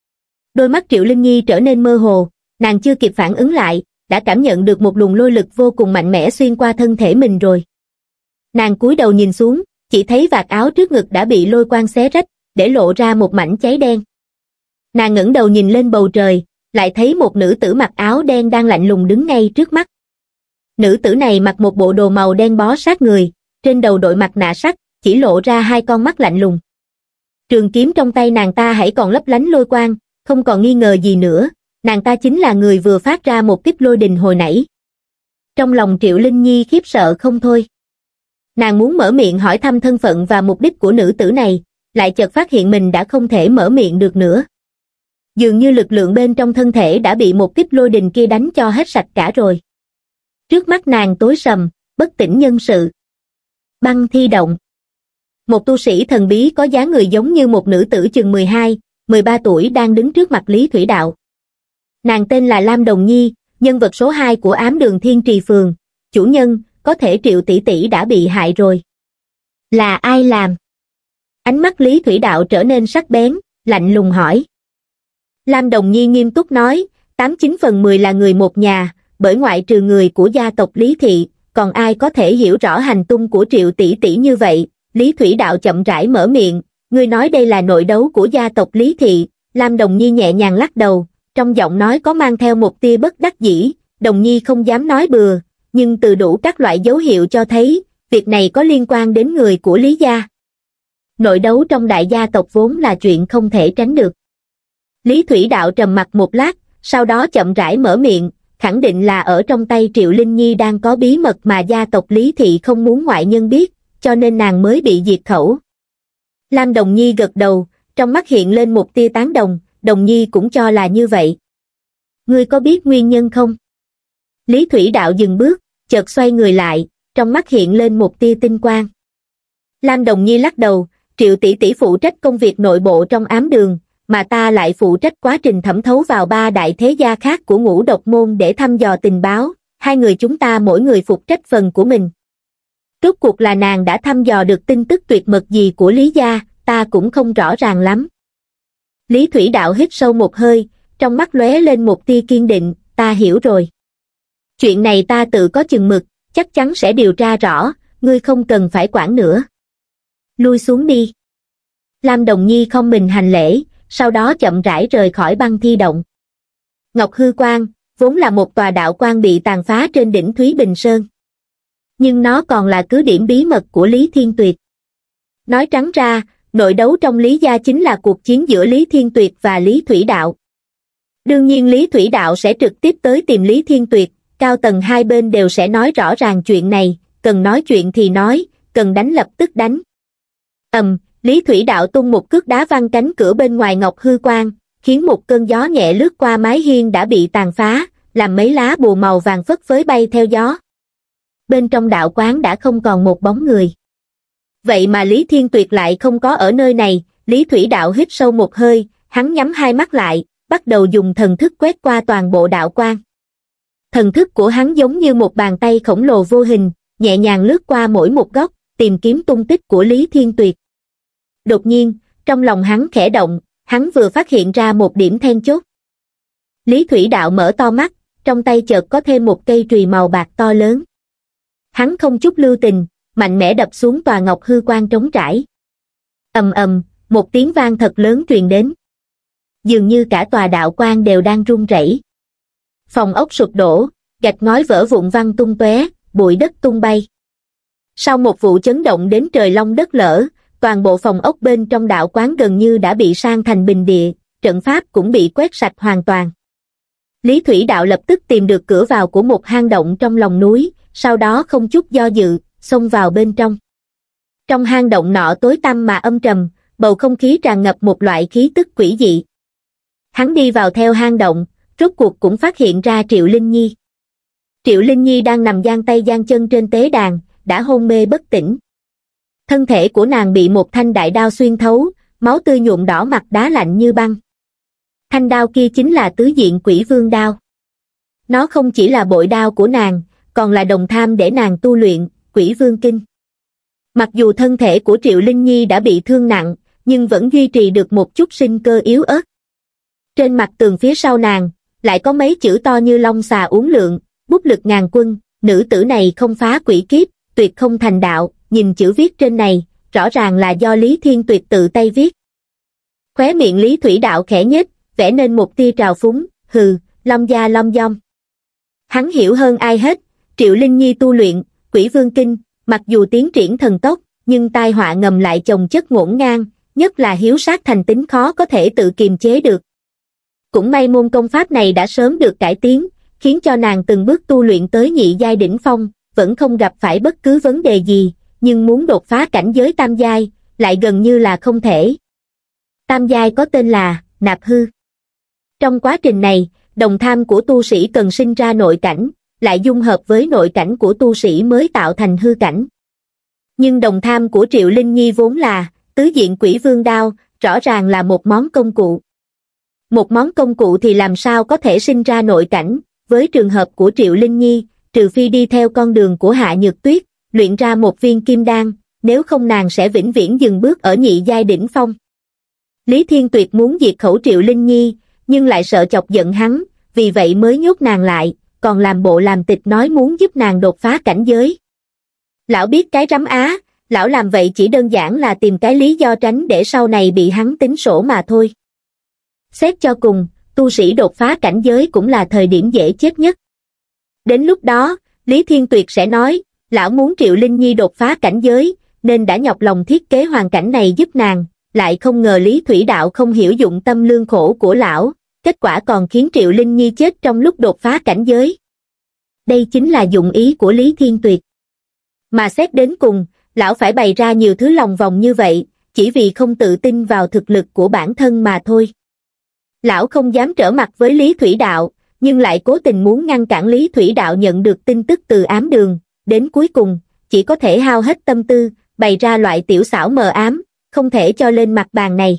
Đôi mắt Triệu Linh Nhi trở nên mơ hồ, nàng chưa kịp phản ứng lại, đã cảm nhận được một luồng lôi lực vô cùng mạnh mẽ xuyên qua thân thể mình rồi. Nàng cúi đầu nhìn xuống, chỉ thấy vạt áo trước ngực đã bị lôi quang xé rách, để lộ ra một mảnh cháy đen. Nàng ngẩng đầu nhìn lên bầu trời, lại thấy một nữ tử mặc áo đen đang lạnh lùng đứng ngay trước mắt. Nữ tử này mặc một bộ đồ màu đen bó sát người, trên đầu đội mặt nạ sắt, chỉ lộ ra hai con mắt lạnh lùng. Trường kiếm trong tay nàng ta hãy còn lấp lánh lôi quang, không còn nghi ngờ gì nữa, nàng ta chính là người vừa phát ra một kích lôi đình hồi nãy. Trong lòng Triệu Linh Nhi khiếp sợ không thôi. Nàng muốn mở miệng hỏi thăm thân phận và mục đích của nữ tử này, lại chợt phát hiện mình đã không thể mở miệng được nữa. Dường như lực lượng bên trong thân thể đã bị một kích lôi đình kia đánh cho hết sạch cả rồi. Trước mắt nàng tối sầm, bất tỉnh nhân sự. Băng thi động. Một tu sĩ thần bí có dáng người giống như một nữ tử chừng mười hai, mười ba tuổi đang đứng trước mặt Lý Thủy Đạo. Nàng tên là Lam Đồng Nhi, nhân vật số hai của ám đường Thiên Trì Phường. Chủ nhân, có thể Triệu tỷ tỷ đã bị hại rồi. Là ai làm? Ánh mắt Lý Thủy Đạo trở nên sắc bén, lạnh lùng hỏi. Lam Đồng Nhi nghiêm túc nói, tám chín phần mười là người một nhà, bởi ngoại trừ người của gia tộc Lý Thị, còn ai có thể hiểu rõ hành tung của Triệu tỷ tỷ như vậy? Lý Thủy Đạo chậm rãi mở miệng, ngươi nói đây là nội đấu của gia tộc Lý Thị. Lam Đồng Nhi nhẹ nhàng lắc đầu, trong giọng nói có mang theo một tia bất đắc dĩ. Đồng Nhi không dám nói bừa, nhưng từ đủ các loại dấu hiệu cho thấy, việc này có liên quan đến người của Lý gia. Nội đấu trong đại gia tộc vốn là chuyện không thể tránh được. Lý Thủy Đạo trầm mặc một lát, sau đó chậm rãi mở miệng, khẳng định là ở trong tay Triệu Linh Nhi đang có bí mật mà gia tộc Lý Thị không muốn ngoại nhân biết, cho nên nàng mới bị diệt khẩu. Lam Đồng Nhi gật đầu, trong mắt hiện lên một tia tán đồng, Đồng Nhi cũng cho là như vậy. Ngươi có biết nguyên nhân không? Lý Thủy Đạo dừng bước, chợt xoay người lại, trong mắt hiện lên một tia tinh quang. Lam Đồng Nhi lắc đầu, Triệu tỷ tỷ phụ trách công việc nội bộ trong ám đường, mà ta lại phụ trách quá trình thẩm thấu vào ba đại thế gia khác của Ngũ Độc Môn để thăm dò tình báo, hai người chúng ta mỗi người phụ trách phần của mình. Rốt cuộc là nàng đã thăm dò được tin tức tuyệt mật gì của Lý gia, ta cũng không rõ ràng lắm. Lý Thủy Đạo hít sâu một hơi, trong mắt lóe lên một tia kiên định, ta hiểu rồi. Chuyện này ta tự có chừng mực, chắc chắn sẽ điều tra rõ, ngươi không cần phải quản nữa. Lui xuống đi. Lam Đồng Nhi không mình hành lễ, sau đó chậm rãi rời khỏi băng thi động. Ngọc Hư Quan, vốn là một tòa đạo quan bị tàn phá trên đỉnh Thúy Bình Sơn. Nhưng nó còn là cứ điểm bí mật của Lý Thiên Tuyệt. Nói trắng ra, nội đấu trong Lý gia chính là cuộc chiến giữa Lý Thiên Tuyệt và Lý Thủy Đạo. Đương nhiên Lý Thủy Đạo sẽ trực tiếp tới tìm Lý Thiên Tuyệt, cao tầng hai bên đều sẽ nói rõ ràng chuyện này, cần nói chuyện thì nói, cần đánh lập tức đánh. Ầm, Lý Thủy Đạo tung một cước đá văng cánh cửa bên ngoài Ngọc Hư Quan, khiến một cơn gió nhẹ lướt qua mái hiên đã bị tàn phá, làm mấy lá bùa màu vàng phất phới bay theo gió. Bên trong đạo quán đã không còn một bóng người. Vậy mà Lý Thiên Tuyệt lại không có ở nơi này, Lý Thủy Đạo hít sâu một hơi, hắn nhắm hai mắt lại, bắt đầu dùng thần thức quét qua toàn bộ đạo quan. Thần thức của hắn giống như một bàn tay khổng lồ vô hình, nhẹ nhàng lướt qua mỗi một góc, tìm kiếm tung tích của Lý Thiên Tuyệt. Đột nhiên, trong lòng hắn khẽ động, hắn vừa phát hiện ra một điểm then chốt. Lý Thủy Đạo mở to mắt, trong tay chợt có thêm một cây chùy màu bạc to lớn. Hắn không chút lưu tình, mạnh mẽ đập xuống tòa Ngọc Hư Quan trống trải. Ầm ầm, một tiếng vang thật lớn truyền đến. Dường như cả tòa đạo quan đều đang rung rẩy. Phòng ốc sụp đổ, gạch ngói vỡ vụn văng tung tóe, bụi đất tung bay. Sau một vụ chấn động đến trời long đất lở, toàn bộ phòng ốc bên trong đạo quán gần như đã bị san thành bình địa, trận pháp cũng bị quét sạch hoàn toàn. Lý Thủy Đạo lập tức tìm được cửa vào của một hang động trong lòng núi, sau đó không chút do dự, xông vào bên trong. Trong hang động nọ tối tăm mà âm trầm, bầu không khí tràn ngập một loại khí tức quỷ dị. Hắn đi vào theo hang động, rốt cuộc cũng phát hiện ra Triệu Linh Nhi. Triệu Linh Nhi đang nằm giang tay giang chân trên tế đàn, đã hôn mê bất tỉnh. Thân thể của nàng bị một thanh đại đao xuyên thấu, máu tươi nhuộm đỏ mặt đá lạnh như băng. Thanh đao kia chính là tứ diện quỷ vương đao. Nó không chỉ là bội đao của nàng, còn là đồng tham để nàng tu luyện, quỷ vương kinh. Mặc dù thân thể của Triệu Linh Nhi đã bị thương nặng, nhưng vẫn duy trì được một chút sinh cơ yếu ớt. Trên mặt tường phía sau nàng, lại có mấy chữ to như long xà uốn lượn, bút lực ngàn quân, nữ tử này không phá quỷ kiếp, tuyệt không thành đạo, nhìn chữ viết trên này, rõ ràng là do Lý Thiên Tuyệt tự tay viết. Khóe miệng Lý Thủy Đạo khẽ nhếch, vẽ nên một tia trào phúng, hừ, long gia long dong. Hắn hiểu hơn ai hết, Triệu Linh Nhi tu luyện, quỷ vương kinh, mặc dù tiến triển thần tốc, nhưng tai họa ngầm lại chồng chất ngổn ngang, nhất là hiếu sát thành tính khó có thể tự kiềm chế được. Cũng may môn công pháp này đã sớm được cải tiến, khiến cho nàng từng bước tu luyện tới nhị giai đỉnh phong, vẫn không gặp phải bất cứ vấn đề gì, nhưng muốn đột phá cảnh giới tam giai, lại gần như là không thể. Tam giai có tên là nạp hư. Trong quá trình này, đồng tham của tu sĩ cần sinh ra nội cảnh, lại dung hợp với nội cảnh của tu sĩ mới tạo thành hư cảnh. Nhưng đồng tham của Triệu Linh Nhi vốn là tứ diện quỷ vương đao, rõ ràng là một món công cụ. Một món công cụ thì làm sao có thể sinh ra nội cảnh, với trường hợp của Triệu Linh Nhi, trừ phi đi theo con đường của Hạ Nhược Tuyết, luyện ra một viên kim đan, nếu không nàng sẽ vĩnh viễn dừng bước ở nhị giai đỉnh phong. Lý Thiên Tuyệt muốn diệt khẩu Triệu Linh Nhi, nhưng lại sợ chọc giận hắn, vì vậy mới nhốt nàng lại, còn làm bộ làm tịch nói muốn giúp nàng đột phá cảnh giới. Lão biết cái rắm á, lão làm vậy chỉ đơn giản là tìm cái lý do tránh để sau này bị hắn tính sổ mà thôi. Xét cho cùng, tu sĩ đột phá cảnh giới cũng là thời điểm dễ chết nhất. Đến lúc đó, Lý Thiên Tuyệt sẽ nói, lão muốn Triệu Linh Nhi đột phá cảnh giới, nên đã nhọc lòng thiết kế hoàn cảnh này giúp nàng, lại không ngờ Lý Thủy Đạo không hiểu dụng tâm lương khổ của lão, kết quả còn khiến Triệu Linh Nhi chết trong lúc đột phá cảnh giới. Đây chính là dụng ý của Lý Thiên Tuyệt. Mà xét đến cùng, lão phải bày ra nhiều thứ lòng vòng như vậy, chỉ vì không tự tin vào thực lực của bản thân mà thôi. Lão không dám trở mặt với Lý Thủy Đạo, nhưng lại cố tình muốn ngăn cản Lý Thủy Đạo nhận được tin tức từ ám đường, đến cuối cùng, chỉ có thể hao hết tâm tư, bày ra loại tiểu xảo mờ ám, không thể cho lên mặt bàn này.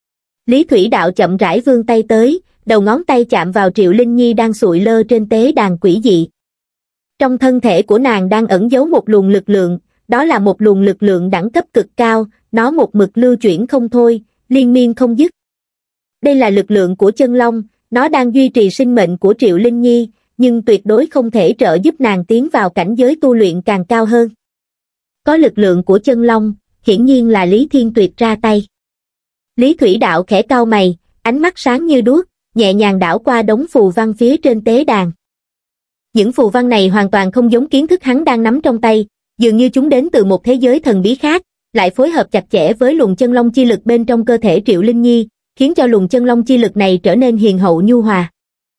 Lý Thủy Đạo chậm rãi vươn tay tới, đầu ngón tay chạm vào Triệu Linh Nhi đang sụi lơ trên tế đàn quỷ dị. Trong thân thể của nàng đang ẩn giấu một luồng lực lượng, đó là một luồng lực lượng đẳng cấp cực cao, nó một mực lưu chuyển không thôi, liên miên không dứt. Đây là lực lượng của chân long, nó đang duy trì sinh mệnh của Triệu Linh Nhi, nhưng tuyệt đối không thể trợ giúp nàng tiến vào cảnh giới tu luyện càng cao hơn. Có lực lượng của chân long, hiển nhiên là Lý Thiên Tuyệt ra tay. Lý Thủy Đạo khẽ cau mày, ánh mắt sáng như đuốc, nhẹ nhàng đảo qua đống phù văn phía trên tế đàn. Những phù văn này hoàn toàn không giống kiến thức hắn đang nắm trong tay, dường như chúng đến từ một thế giới thần bí khác, lại phối hợp chặt chẽ với luồng chân long chi lực bên trong cơ thể Triệu Linh Nhi, khiến cho luồng chân long chi lực này trở nên hiền hậu nhu hòa.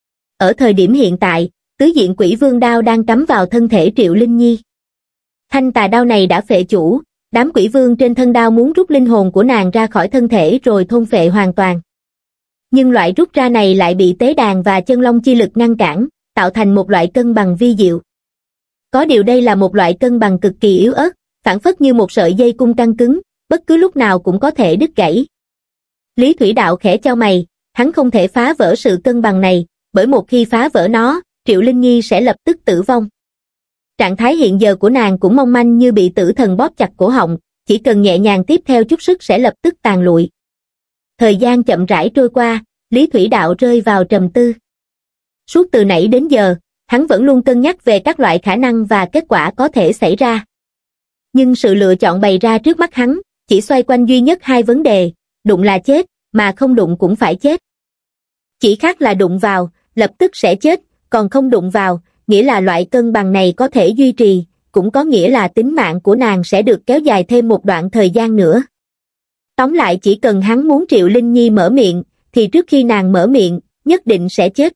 Ở thời điểm hiện tại, tứ diện quỷ vương đao đang cắm vào thân thể Triệu Linh Nhi. Thanh tà đao này đã phệ chủ, đám quỷ vương trên thân đao muốn rút linh hồn của nàng ra khỏi thân thể rồi thôn phệ hoàn toàn. Nhưng loại rút ra này lại bị tế đàn và chân long chi lực ngăn cản, tạo thành một loại cân bằng vi diệu. Có điều đây là một loại cân bằng cực kỳ yếu ớt, phảng phất như một sợi dây cung căng cứng, bất cứ lúc nào cũng có thể đứt gãy. Lý Thủy Đạo khẽ chau mày, hắn không thể phá vỡ sự cân bằng này, bởi một khi phá vỡ nó, Triệu Linh Nhi sẽ lập tức tử vong. Trạng thái hiện giờ của nàng cũng mong manh như bị tử thần bóp chặt cổ họng, chỉ cần nhẹ nhàng tiếp theo chút sức sẽ lập tức tàn lụi. Thời gian chậm rãi trôi qua, Lý Thủy Đạo rơi vào trầm tư. Suốt từ nãy đến giờ, hắn vẫn luôn cân nhắc về các loại khả năng và kết quả có thể xảy ra. Nhưng sự lựa chọn bày ra trước mắt hắn, chỉ xoay quanh duy nhất hai vấn đề, đụng là chết, mà không đụng cũng phải chết. Chỉ khác là đụng vào, lập tức sẽ chết, còn không đụng vào, nghĩa là loại cân bằng này có thể duy trì, cũng có nghĩa là tính mạng của nàng sẽ được kéo dài thêm một đoạn thời gian nữa. Tóm lại chỉ cần hắn muốn Triệu Linh Nhi mở miệng, thì trước khi nàng mở miệng, nhất định sẽ chết.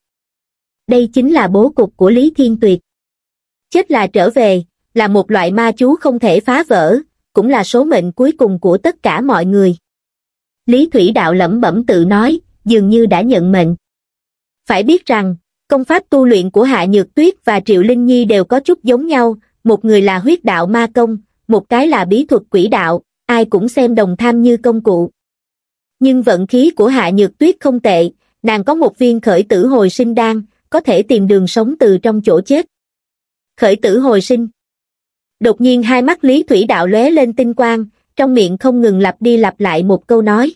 Đây chính là bố cục của Lý Thiên Tuyệt. Chết là trở về, là một loại ma chú không thể phá vỡ, cũng là số mệnh cuối cùng của tất cả mọi người. Lý Thủy Đạo lẩm bẩm tự nói, dường như đã nhận mệnh. Phải biết rằng, công pháp tu luyện của Hạ Nhược Tuyết và Triệu Linh Nhi đều có chút giống nhau, một người là huyết đạo ma công, một cái là bí thuật quỷ đạo, ai cũng xem đồng tham như công cụ. Nhưng vận khí của Hạ Nhược Tuyết không tệ, nàng có một viên khởi tử hồi sinh đan, có thể tìm đường sống từ trong chỗ chết. Khởi tử hồi sinh. Đột nhiên hai mắt Lý Thủy Đạo lóe lên tinh quang, trong miệng không ngừng lặp đi lặp lại một câu nói.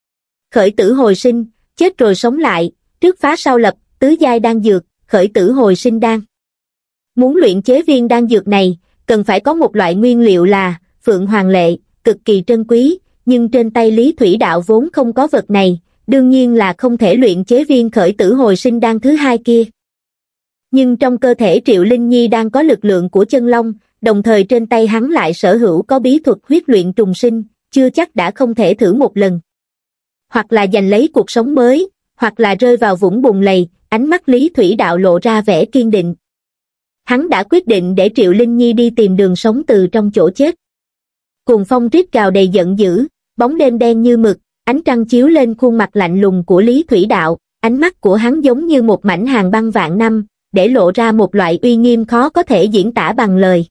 Khởi tử hồi sinh, chết rồi sống lại, trước phá sau lập, tứ giai đan dược, khởi tử hồi sinh đan. Muốn luyện chế viên đan dược này, cần phải có một loại nguyên liệu là Phượng Hoàng Lệ, cực kỳ trân quý, nhưng trên tay Lý Thủy Đạo vốn không có vật này, đương nhiên là không thể luyện chế viên khởi tử hồi sinh đan thứ hai kia. Nhưng trong cơ thể Triệu Linh Nhi đang có lực lượng của chân long, đồng thời trên tay hắn lại sở hữu có bí thuật huyết luyện trùng sinh, chưa chắc đã không thể thử một lần. Hoặc là giành lấy cuộc sống mới, hoặc là rơi vào vũng bùn lầy, ánh mắt Lý Thủy Đạo lộ ra vẻ kiên định. Hắn đã quyết định để Triệu Linh Nhi đi tìm đường sống từ trong chỗ chết. Cuồng phong rít gào đầy giận dữ, bóng đêm đen như mực, ánh trăng chiếu lên khuôn mặt lạnh lùng của Lý Thủy Đạo, ánh mắt của hắn giống như một mảnh hàng băng vạn năm, để lộ ra một loại uy nghiêm khó có thể diễn tả bằng lời.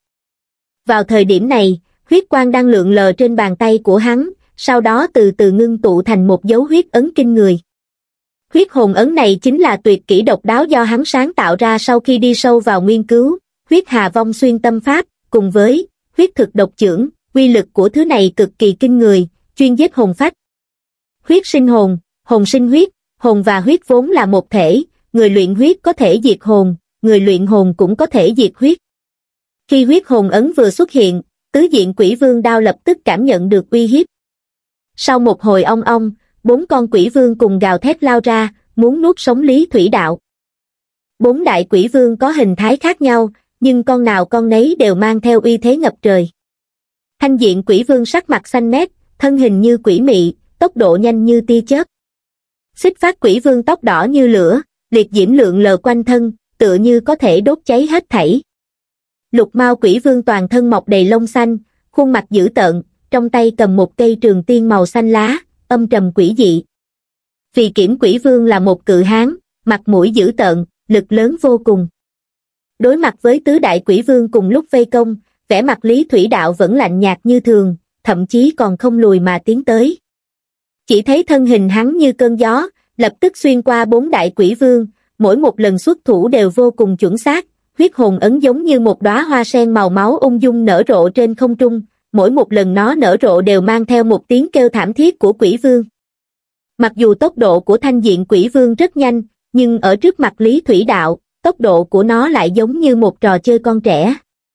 Vào thời điểm này, huyết quang đang lượn lờ trên bàn tay của hắn, sau đó từ từ ngưng tụ thành một dấu huyết ấn kinh người. Huyết hồn ấn này chính là tuyệt kỹ độc đáo do hắn sáng tạo ra sau khi đi sâu vào nghiên cứu, huyết hà vong xuyên tâm pháp, cùng với huyết thực độc chưởng, uy lực của thứ này cực kỳ kinh người, chuyên giết hồn phách. Huyết sinh hồn, hồn sinh huyết, hồn và huyết vốn là một thể, người luyện huyết có thể diệt hồn, người luyện hồn cũng có thể diệt huyết. Khi huyết hồn ấn vừa xuất hiện, tứ diện quỷ vương đao lập tức cảm nhận được uy hiếp. Sau một hồi ong ong, bốn con quỷ vương cùng gào thét lao ra, muốn nuốt sống Lý Thủy Đạo. Bốn đại quỷ vương có hình thái khác nhau, nhưng con nào con nấy đều mang theo uy thế ngập trời. Thanh diện quỷ vương sắc mặt xanh mét, thân hình như quỷ mị, tốc độ nhanh như tia chớp. Xích Phát Quỷ Vương tóc đỏ như lửa, liệt diễm lượn lờ quanh thân, tựa như có thể đốt cháy hết thảy. Lục Mao Quỷ Vương toàn thân mọc đầy lông xanh, khuôn mặt dữ tợn, trong tay cầm một cây trường tiên màu xanh lá, âm trầm quỷ dị. Phì Kiểm Quỷ Vương là một cự hán, mặt mũi dữ tợn, lực lớn vô cùng. Đối mặt với tứ đại quỷ vương cùng lúc vây công, vẻ mặt Lý Thủy Đạo vẫn lạnh nhạt như thường, thậm chí còn không lùi mà tiến tới. Chỉ thấy thân hình hắn như cơn gió, lập tức xuyên qua bốn đại quỷ vương, mỗi một lần xuất thủ đều vô cùng chuẩn xác, huyết hồn ấn giống như một đóa hoa sen màu máu ung dung nở rộ trên không trung, mỗi một lần nó nở rộ đều mang theo một tiếng kêu thảm thiết của quỷ vương. Mặc dù tốc độ của thanh diện quỷ vương rất nhanh, nhưng ở trước mặt Lý Thủy Đạo, tốc độ của nó lại giống như một trò chơi con trẻ.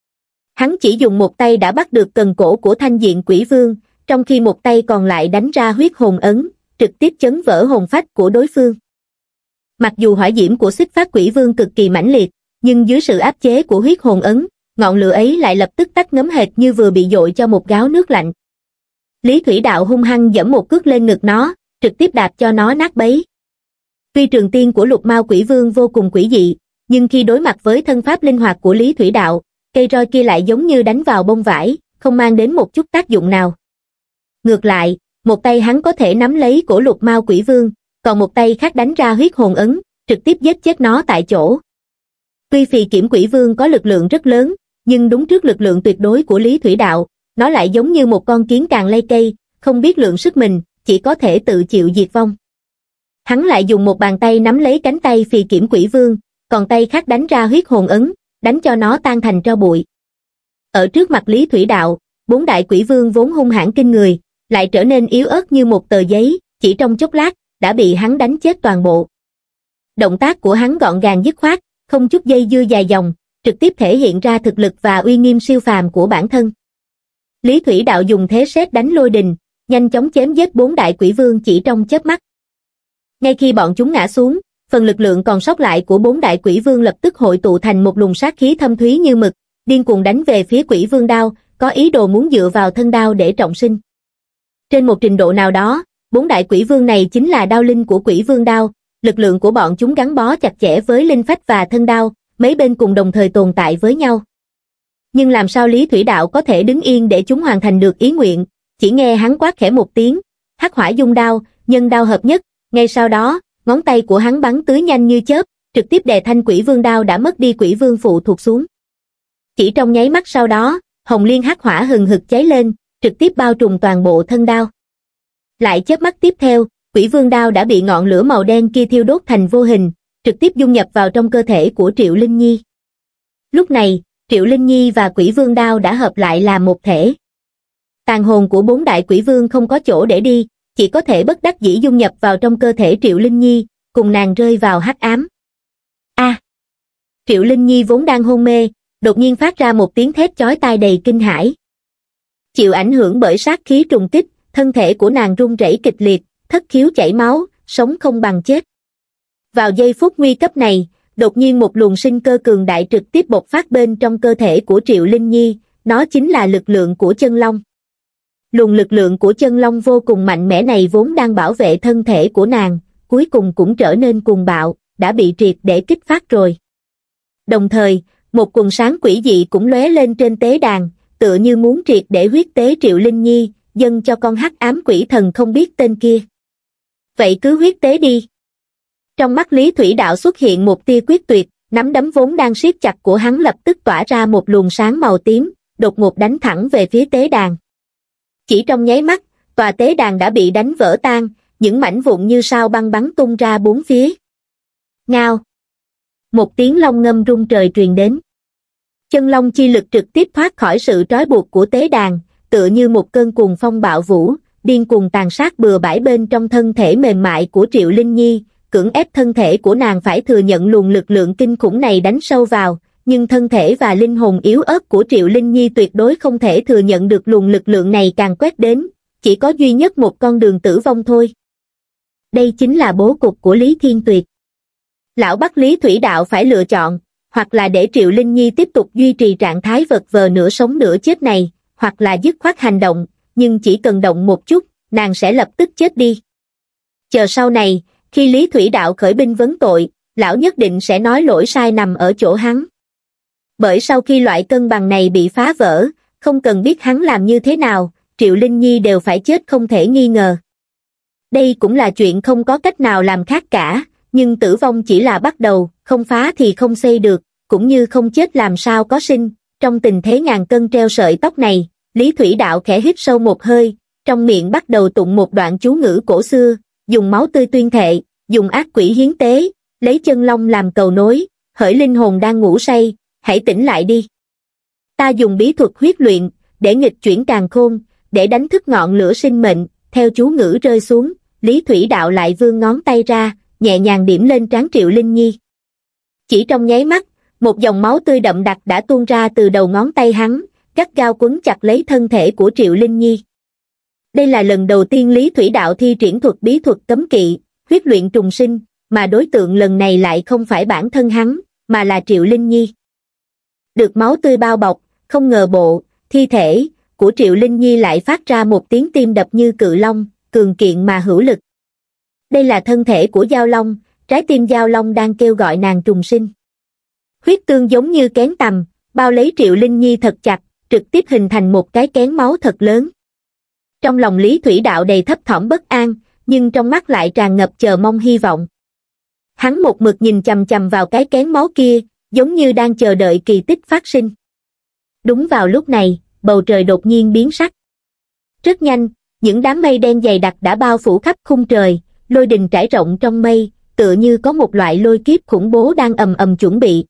Hắn chỉ dùng một tay đã bắt được cần cổ của thanh diện quỷ vương, trong khi một tay còn lại đánh ra huyết hồn ấn, trực tiếp chấn vỡ hồn phách của đối phương. Mặc dù hỏa diễm của Xích Phát Quỷ Vương cực kỳ mãnh liệt, nhưng dưới sự áp chế của huyết hồn ấn, ngọn lửa ấy lại lập tức tắt ngấm hệt như vừa bị dội cho một gáo nước lạnh. Lý Thủy Đạo hung hăng giẫm một cước lên ngực nó, trực tiếp đạp cho nó nát bấy. Tuy trường tiên của Lục Mao Quỷ Vương vô cùng quỷ dị, nhưng khi đối mặt với thân pháp linh hoạt của Lý Thủy Đạo, cây roi kia lại giống như đánh vào bông vải, không mang đến một chút tác dụng nào. Ngược lại, một tay hắn có thể nắm lấy cổ Lục Mao Quỷ Vương, còn một tay khác đánh ra huyết hồn ấn, trực tiếp giết chết nó tại chỗ. Tuy Phì Kiểm Quỷ Vương có lực lượng rất lớn, nhưng đúng trước lực lượng tuyệt đối của Lý Thủy Đạo, nó lại giống như một con kiến càng lay cây, không biết lượng sức mình, chỉ có thể tự chịu diệt vong. Hắn lại dùng một bàn tay nắm lấy cánh tay Phì Kiểm Quỷ Vương, còn tay khác đánh ra huyết hồn ấn, đánh cho nó tan thành tro bụi. Ở trước mặt Lý Thủy Đạo, bốn đại quỷ vương vốn hung hãn kinh người, lại trở nên yếu ớt như một tờ giấy, chỉ trong chốc lát, đã bị hắn đánh chết toàn bộ. Động tác của hắn gọn gàng dứt khoát, không chút dây dưa dài dòng, trực tiếp thể hiện ra thực lực và uy nghiêm siêu phàm của bản thân. Lý Thủy Đạo dùng thế sét đánh lôi đình, nhanh chóng chém giết bốn đại quỷ vương chỉ trong chớp mắt. Ngay khi bọn chúng ngã xuống, phần lực lượng còn sót lại của bốn đại quỷ vương lập tức hội tụ thành một luồng sát khí thâm thúy như mực, điên cuồng đánh về phía quỷ vương đao, có ý đồ muốn dựa vào thân đao để trọng sinh. Trên một trình độ nào đó, bốn đại quỷ vương này chính là đao linh của quỷ vương đao, lực lượng của bọn chúng gắn bó chặt chẽ với linh phách và thân đao, mấy bên cùng đồng thời tồn tại với nhau. Nhưng làm sao Lý Thủy Đạo có thể đứng yên để chúng hoàn thành được ý nguyện, chỉ nghe hắn quát khẽ một tiếng, hắc hỏa dung đao, nhân đao hợp nhất, ngay sau đó, ngón tay của hắn bắn tứ nhanh như chớp, trực tiếp đè thanh quỷ vương đao đã mất đi quỷ vương phụ thuộc xuống. Chỉ trong nháy mắt sau đó, hồng liên hắc hỏa hừng hực cháy lên, trực tiếp bao trùm toàn bộ thân đao. Lại chớp mắt tiếp theo, quỷ vương đao đã bị ngọn lửa màu đen kia thiêu đốt thành vô hình, trực tiếp dung nhập vào trong cơ thể của Triệu Linh Nhi. Lúc này, Triệu Linh Nhi và quỷ vương đao đã hợp lại làm một thể. Tàn hồn của bốn đại quỷ vương không có chỗ để đi, chỉ có thể bất đắc dĩ dung nhập vào trong cơ thể Triệu Linh Nhi, cùng nàng rơi vào hắc ám. A! À, Triệu Linh Nhi vốn đang hôn mê, đột nhiên phát ra một tiếng thét chói tai đầy kinh hãi. Chịu ảnh hưởng bởi sát khí trùng kích, thân thể của nàng run rẩy kịch liệt, thất khiếu chảy máu, sống không bằng chết. Vào giây phút nguy cấp này, đột nhiên một luồng sinh cơ cường đại trực tiếp bộc phát bên trong cơ thể của Triệu Linh Nhi, nó chính là lực lượng của chân long. Luồng lực lượng của chân long vô cùng mạnh mẽ này vốn đang bảo vệ thân thể của nàng, cuối cùng cũng trở nên cuồng bạo, đã bị triệt để kích phát rồi. Đồng thời, một quần sáng quỷ dị cũng lóe lên trên tế đàn, tựa như muốn triệt để huyết tế Triệu Linh Nhi, dâng cho con hắc ám quỷ thần không biết tên kia. Vậy cứ huyết tế đi. Trong mắt Lý Thủy Đạo xuất hiện một tia quyết tuyệt, nắm đấm vốn đang siết chặt của hắn lập tức tỏa ra một luồng sáng màu tím, đột ngột đánh thẳng về phía tế đàn. Chỉ trong nháy mắt, tòa tế đàn đã bị đánh vỡ tan, những mảnh vụn như sao băng bắn tung ra bốn phía. Ngao! Một tiếng long ngâm rung trời truyền đến. Chân long chi lực trực tiếp thoát khỏi sự trói buộc của tế đàn, tựa như một cơn cuồng phong bạo vũ, điên cuồng tàn sát bừa bãi bên trong thân thể mềm mại của Triệu Linh Nhi, cưỡng ép thân thể của nàng phải thừa nhận luồng lực lượng kinh khủng này đánh sâu vào, nhưng thân thể và linh hồn yếu ớt của Triệu Linh Nhi tuyệt đối không thể thừa nhận được luồng lực lượng này càng quét đến, chỉ có duy nhất một con đường tử vong thôi. Đây chính là bố cục của Lý Thiên Tuyệt. Lão bắt Lý Thủy Đạo phải lựa chọn, hoặc là để Triệu Linh Nhi tiếp tục duy trì trạng thái vật vờ nửa sống nửa chết này, hoặc là dứt khoát hành động, nhưng chỉ cần động một chút, nàng sẽ lập tức chết đi. Chờ sau này, Khi Lý Thủy Đạo khởi binh vấn tội, lão nhất định sẽ nói lỗi sai nằm ở chỗ hắn. Bởi sau khi loại cân bằng này bị phá vỡ, không cần biết hắn làm như thế nào, Triệu Linh Nhi đều phải chết không thể nghi ngờ. Đây cũng là chuyện không có cách nào làm khác cả, nhưng tử vong chỉ là bắt đầu, không phá thì không xây được, cũng như không chết làm sao có sinh. Trong tình thế ngàn cân treo sợi tóc này, Lý Thủy Đạo khẽ hít sâu một hơi, trong miệng bắt đầu tụng một đoạn chú ngữ cổ xưa, dùng máu tươi tuyên thệ, dùng ác quỷ hiến tế, lấy chân long làm cầu nối, hỡi linh hồn đang ngủ say, hãy tỉnh lại đi. Ta dùng bí thuật huyết luyện, để nghịch chuyển càn khôn, để đánh thức ngọn lửa sinh mệnh. Theo chú ngữ rơi xuống, Lý Thủy Đạo lại vươn ngón tay ra, nhẹ nhàng điểm lên trán Triệu Linh Nhi. Chỉ trong nháy mắt, một dòng máu tươi đậm đặc đã tuôn ra từ đầu ngón tay hắn, gắt gao quấn chặt lấy thân thể của Triệu Linh Nhi. Đây là lần đầu tiên Lý Thủy Đạo thi triển thuật bí thuật cấm kỵ, huyết luyện trùng sinh, mà đối tượng lần này lại không phải bản thân hắn, mà là Triệu Linh Nhi. Được máu tươi bao bọc, không ngờ bộ, thi thể của Triệu Linh Nhi lại phát ra một tiếng tim đập như cự long, cường kiện mà hữu lực. Đây là thân thể của Giao Long, trái tim Giao Long đang kêu gọi nàng trùng sinh. Huyết tương giống như kén tằm, bao lấy Triệu Linh Nhi thật chặt, trực tiếp hình thành một cái kén máu thật lớn. Trong lòng Lý Thủy Đạo đầy thấp thỏm bất an, nhưng trong mắt lại tràn ngập chờ mong hy vọng. Hắn một mực nhìn chằm chằm vào cái kén máu kia, giống như đang chờ đợi kỳ tích phát sinh. Đúng vào lúc này, bầu trời đột nhiên biến sắc. Rất nhanh, những đám mây đen dày đặc đã bao phủ khắp khung trời, lôi đình trải rộng trong mây, tựa như có một loại lôi kiếp khủng bố đang ầm ầm chuẩn bị.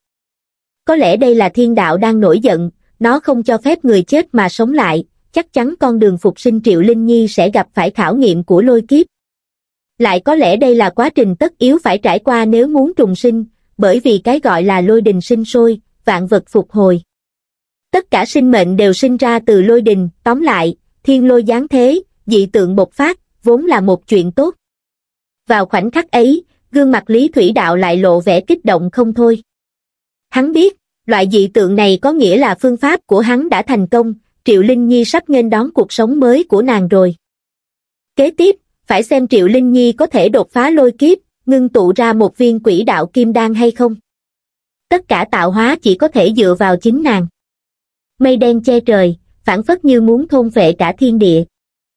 Có lẽ đây là thiên đạo đang nổi giận, nó không cho phép người chết mà sống lại, chắc chắn con đường phục sinh Triệu Linh Nhi sẽ gặp phải khảo nghiệm của lôi kiếp. Lại có lẽ đây là quá trình tất yếu phải trải qua nếu muốn trùng sinh, bởi vì cái gọi là lôi đình sinh sôi, vạn vật phục hồi. Tất cả sinh mệnh đều sinh ra từ lôi đình, tóm lại, thiên lôi giáng thế, dị tượng bộc phát, vốn là một chuyện tốt. Vào khoảnh khắc ấy, gương mặt Lý Thủy Đạo lại lộ vẻ kích động không thôi. Hắn biết, loại dị tượng này có nghĩa là phương pháp của hắn đã thành công, Triệu Linh Nhi sắp nghênh đón cuộc sống mới của nàng rồi. Kế tiếp, phải xem Triệu Linh Nhi có thể đột phá lôi kiếp, ngưng tụ ra một viên quỷ đạo kim đan hay không. Tất cả tạo hóa chỉ có thể dựa vào chính nàng. Mây đen che trời, phảng phất như muốn thôn phệ cả thiên địa.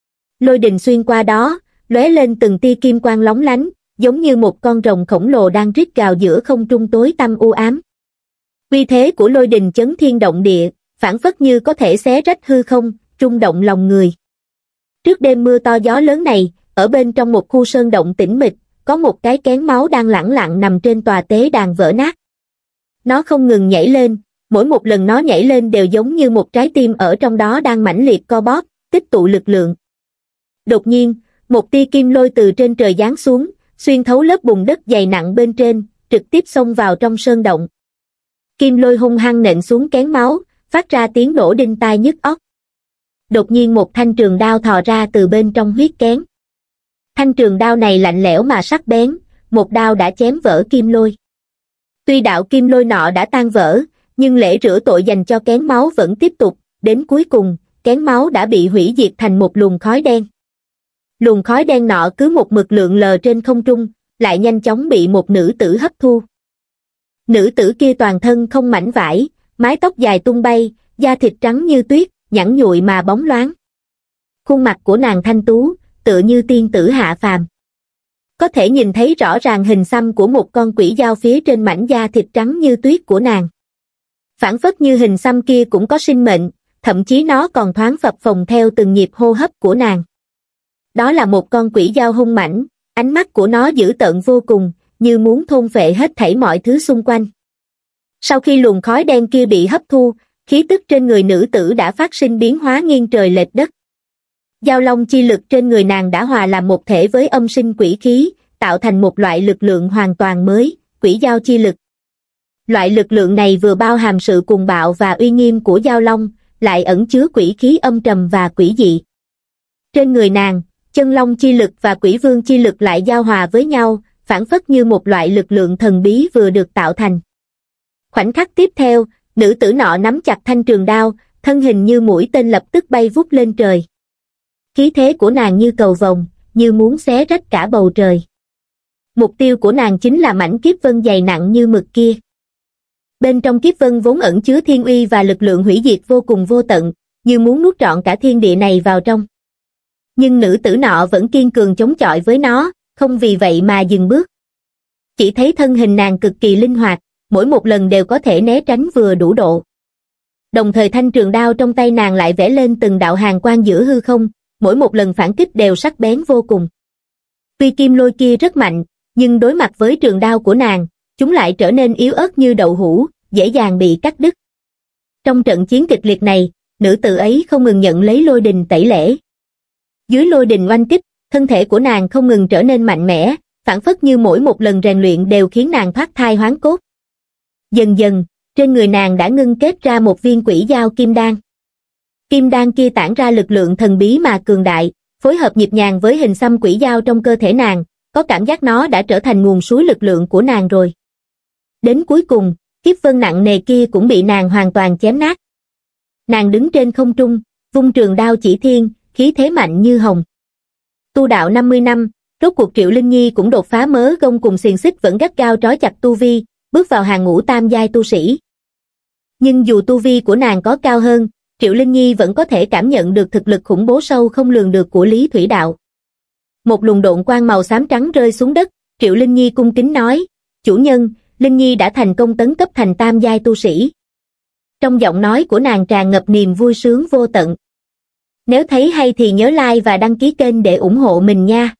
Lôi đình xuyên qua đó, lóe lên từng tia kim quang lóng lánh, giống như một con rồng khổng lồ đang rít gào giữa không trung tối tăm u ám. Uy thế của lôi đình chấn thiên động địa, phảng phất như có thể xé rách hư không, rung động lòng người. Trước đêm mưa to gió lớn này, ở bên trong một khu sơn động tĩnh mịch, có một cái kén máu đang lẳng lặng nằm trên tòa tế đàn vỡ nát. Nó không ngừng nhảy lên, mỗi một lần nó nhảy lên đều giống như một trái tim ở trong đó đang mãnh liệt co bóp, tích tụ lực lượng. Đột nhiên, một tia kim lôi từ trên trời giáng xuống, xuyên thấu lớp bùn đất dày nặng bên trên, trực tiếp xông vào trong sơn động. Kim lôi hung hăng nện xuống kén máu, phát ra tiếng nổ đinh tai nhức óc. Đột nhiên một thanh trường đao thò ra từ bên trong huyết kén. Thanh trường đao này lạnh lẽo mà sắc bén, một đao đã chém vỡ kim lôi. Tuy đạo kim lôi nọ đã tan vỡ, nhưng lễ rửa tội dành cho kén máu vẫn tiếp tục, đến cuối cùng, kén máu đã bị hủy diệt thành một luồng khói đen. Luồng khói đen nọ cứ một mực lượn lờ trên không trung, lại nhanh chóng bị một nữ tử hấp thu. Nữ tử kia toàn thân không mảnh vải, mái tóc dài tung bay, da thịt trắng như tuyết, nhẵn nhụi mà bóng loáng. Khuôn mặt của nàng thanh tú, tựa như tiên tử hạ phàm. Có thể nhìn thấy rõ ràng hình xăm của một con quỷ dao phía trên mảnh da thịt trắng như tuyết của nàng. Phảng phất như hình xăm kia cũng có sinh mệnh, thậm chí nó còn thoáng phập phồng theo từng nhịp hô hấp của nàng. Đó là một con quỷ dao hung mãnh, ánh mắt của nó dữ tợn vô cùng, như muốn thôn phệ hết thảy mọi thứ xung quanh. Sau khi luồng khói đen kia bị hấp thu, khí tức trên người nữ tử đã phát sinh biến hóa nghiêng trời lệch đất. Giao long chi lực trên người nàng đã hòa làm một thể với âm sinh quỷ khí, tạo thành một loại lực lượng hoàn toàn mới, quỷ giao chi lực. Loại lực lượng này vừa bao hàm sự cuồng bạo và uy nghiêm của giao long, lại ẩn chứa quỷ khí âm trầm và quỷ dị. Trên người nàng, chân long chi lực và quỷ vương chi lực lại giao hòa với nhau, phảng phất như một loại lực lượng thần bí vừa được tạo thành. Khoảnh khắc tiếp theo, nữ tử nọ nắm chặt thanh trường đao, thân hình như mũi tên lập tức bay vút lên trời. Khí thế của nàng như cầu vồng, như muốn xé rách cả bầu trời. Mục tiêu của nàng chính là mảnh kiếp vân dày nặng như mực kia. Bên trong kiếp vân vốn ẩn chứa thiên uy và lực lượng hủy diệt vô cùng vô tận, như muốn nuốt trọn cả thiên địa này vào trong. Nhưng nữ tử nọ vẫn kiên cường chống chọi với nó, không vì vậy mà dừng bước. Chỉ thấy thân hình nàng cực kỳ linh hoạt, mỗi một lần đều có thể né tránh vừa đủ độ. Đồng thời thanh trường đao trong tay nàng lại vẽ lên từng đạo hàn quang giữa hư không, mỗi một lần phản kích đều sắc bén vô cùng. Tuy kim lôi kia rất mạnh, nhưng đối mặt với trường đao của nàng, chúng lại trở nên yếu ớt như đậu hũ, dễ dàng bị cắt đứt. Trong trận chiến kịch liệt này, nữ tử ấy không ngừng nhận lấy lôi đình tẩy lễ. Dưới lôi đình oanh kích, thân thể của nàng không ngừng trở nên mạnh mẽ, phảng phất như mỗi một lần rèn luyện đều khiến nàng thoát thai hoán cốt. Dần dần, trên người nàng đã ngưng kết ra một viên quỷ dao kim đan. Kim đan kia tản ra lực lượng thần bí mà cường đại, phối hợp nhịp nhàng với hình xăm quỷ dao trong cơ thể nàng, có cảm giác nó đã trở thành nguồn suối lực lượng của nàng rồi. Đến cuối cùng, kiếp vân nặng nề kia cũng bị nàng hoàn toàn chém nát. Nàng đứng trên không trung, vung trường đao chỉ thiên, khí thế mạnh như hồng. Tu đạo năm mươi năm, rốt cuộc Triệu Linh Nhi cũng đột phá mớ gông cùng xiềng xích vẫn gắt gao trói chặt tu vi, bước vào hàng ngũ tam giai tu sĩ. Nhưng dù tu vi của nàng có cao hơn, Triệu Linh Nhi vẫn có thể cảm nhận được thực lực khủng bố sâu không lường được của Lý Thủy Đạo. Một luồng độn quang màu xám trắng rơi xuống đất, Triệu Linh Nhi cung kính nói, chủ nhân, Linh Nhi đã thành công tấn cấp thành tam giai tu sĩ. Trong giọng nói của nàng tràn ngập niềm vui sướng vô tận. Nếu thấy hay thì nhớ like và đăng ký kênh để ủng hộ mình nha.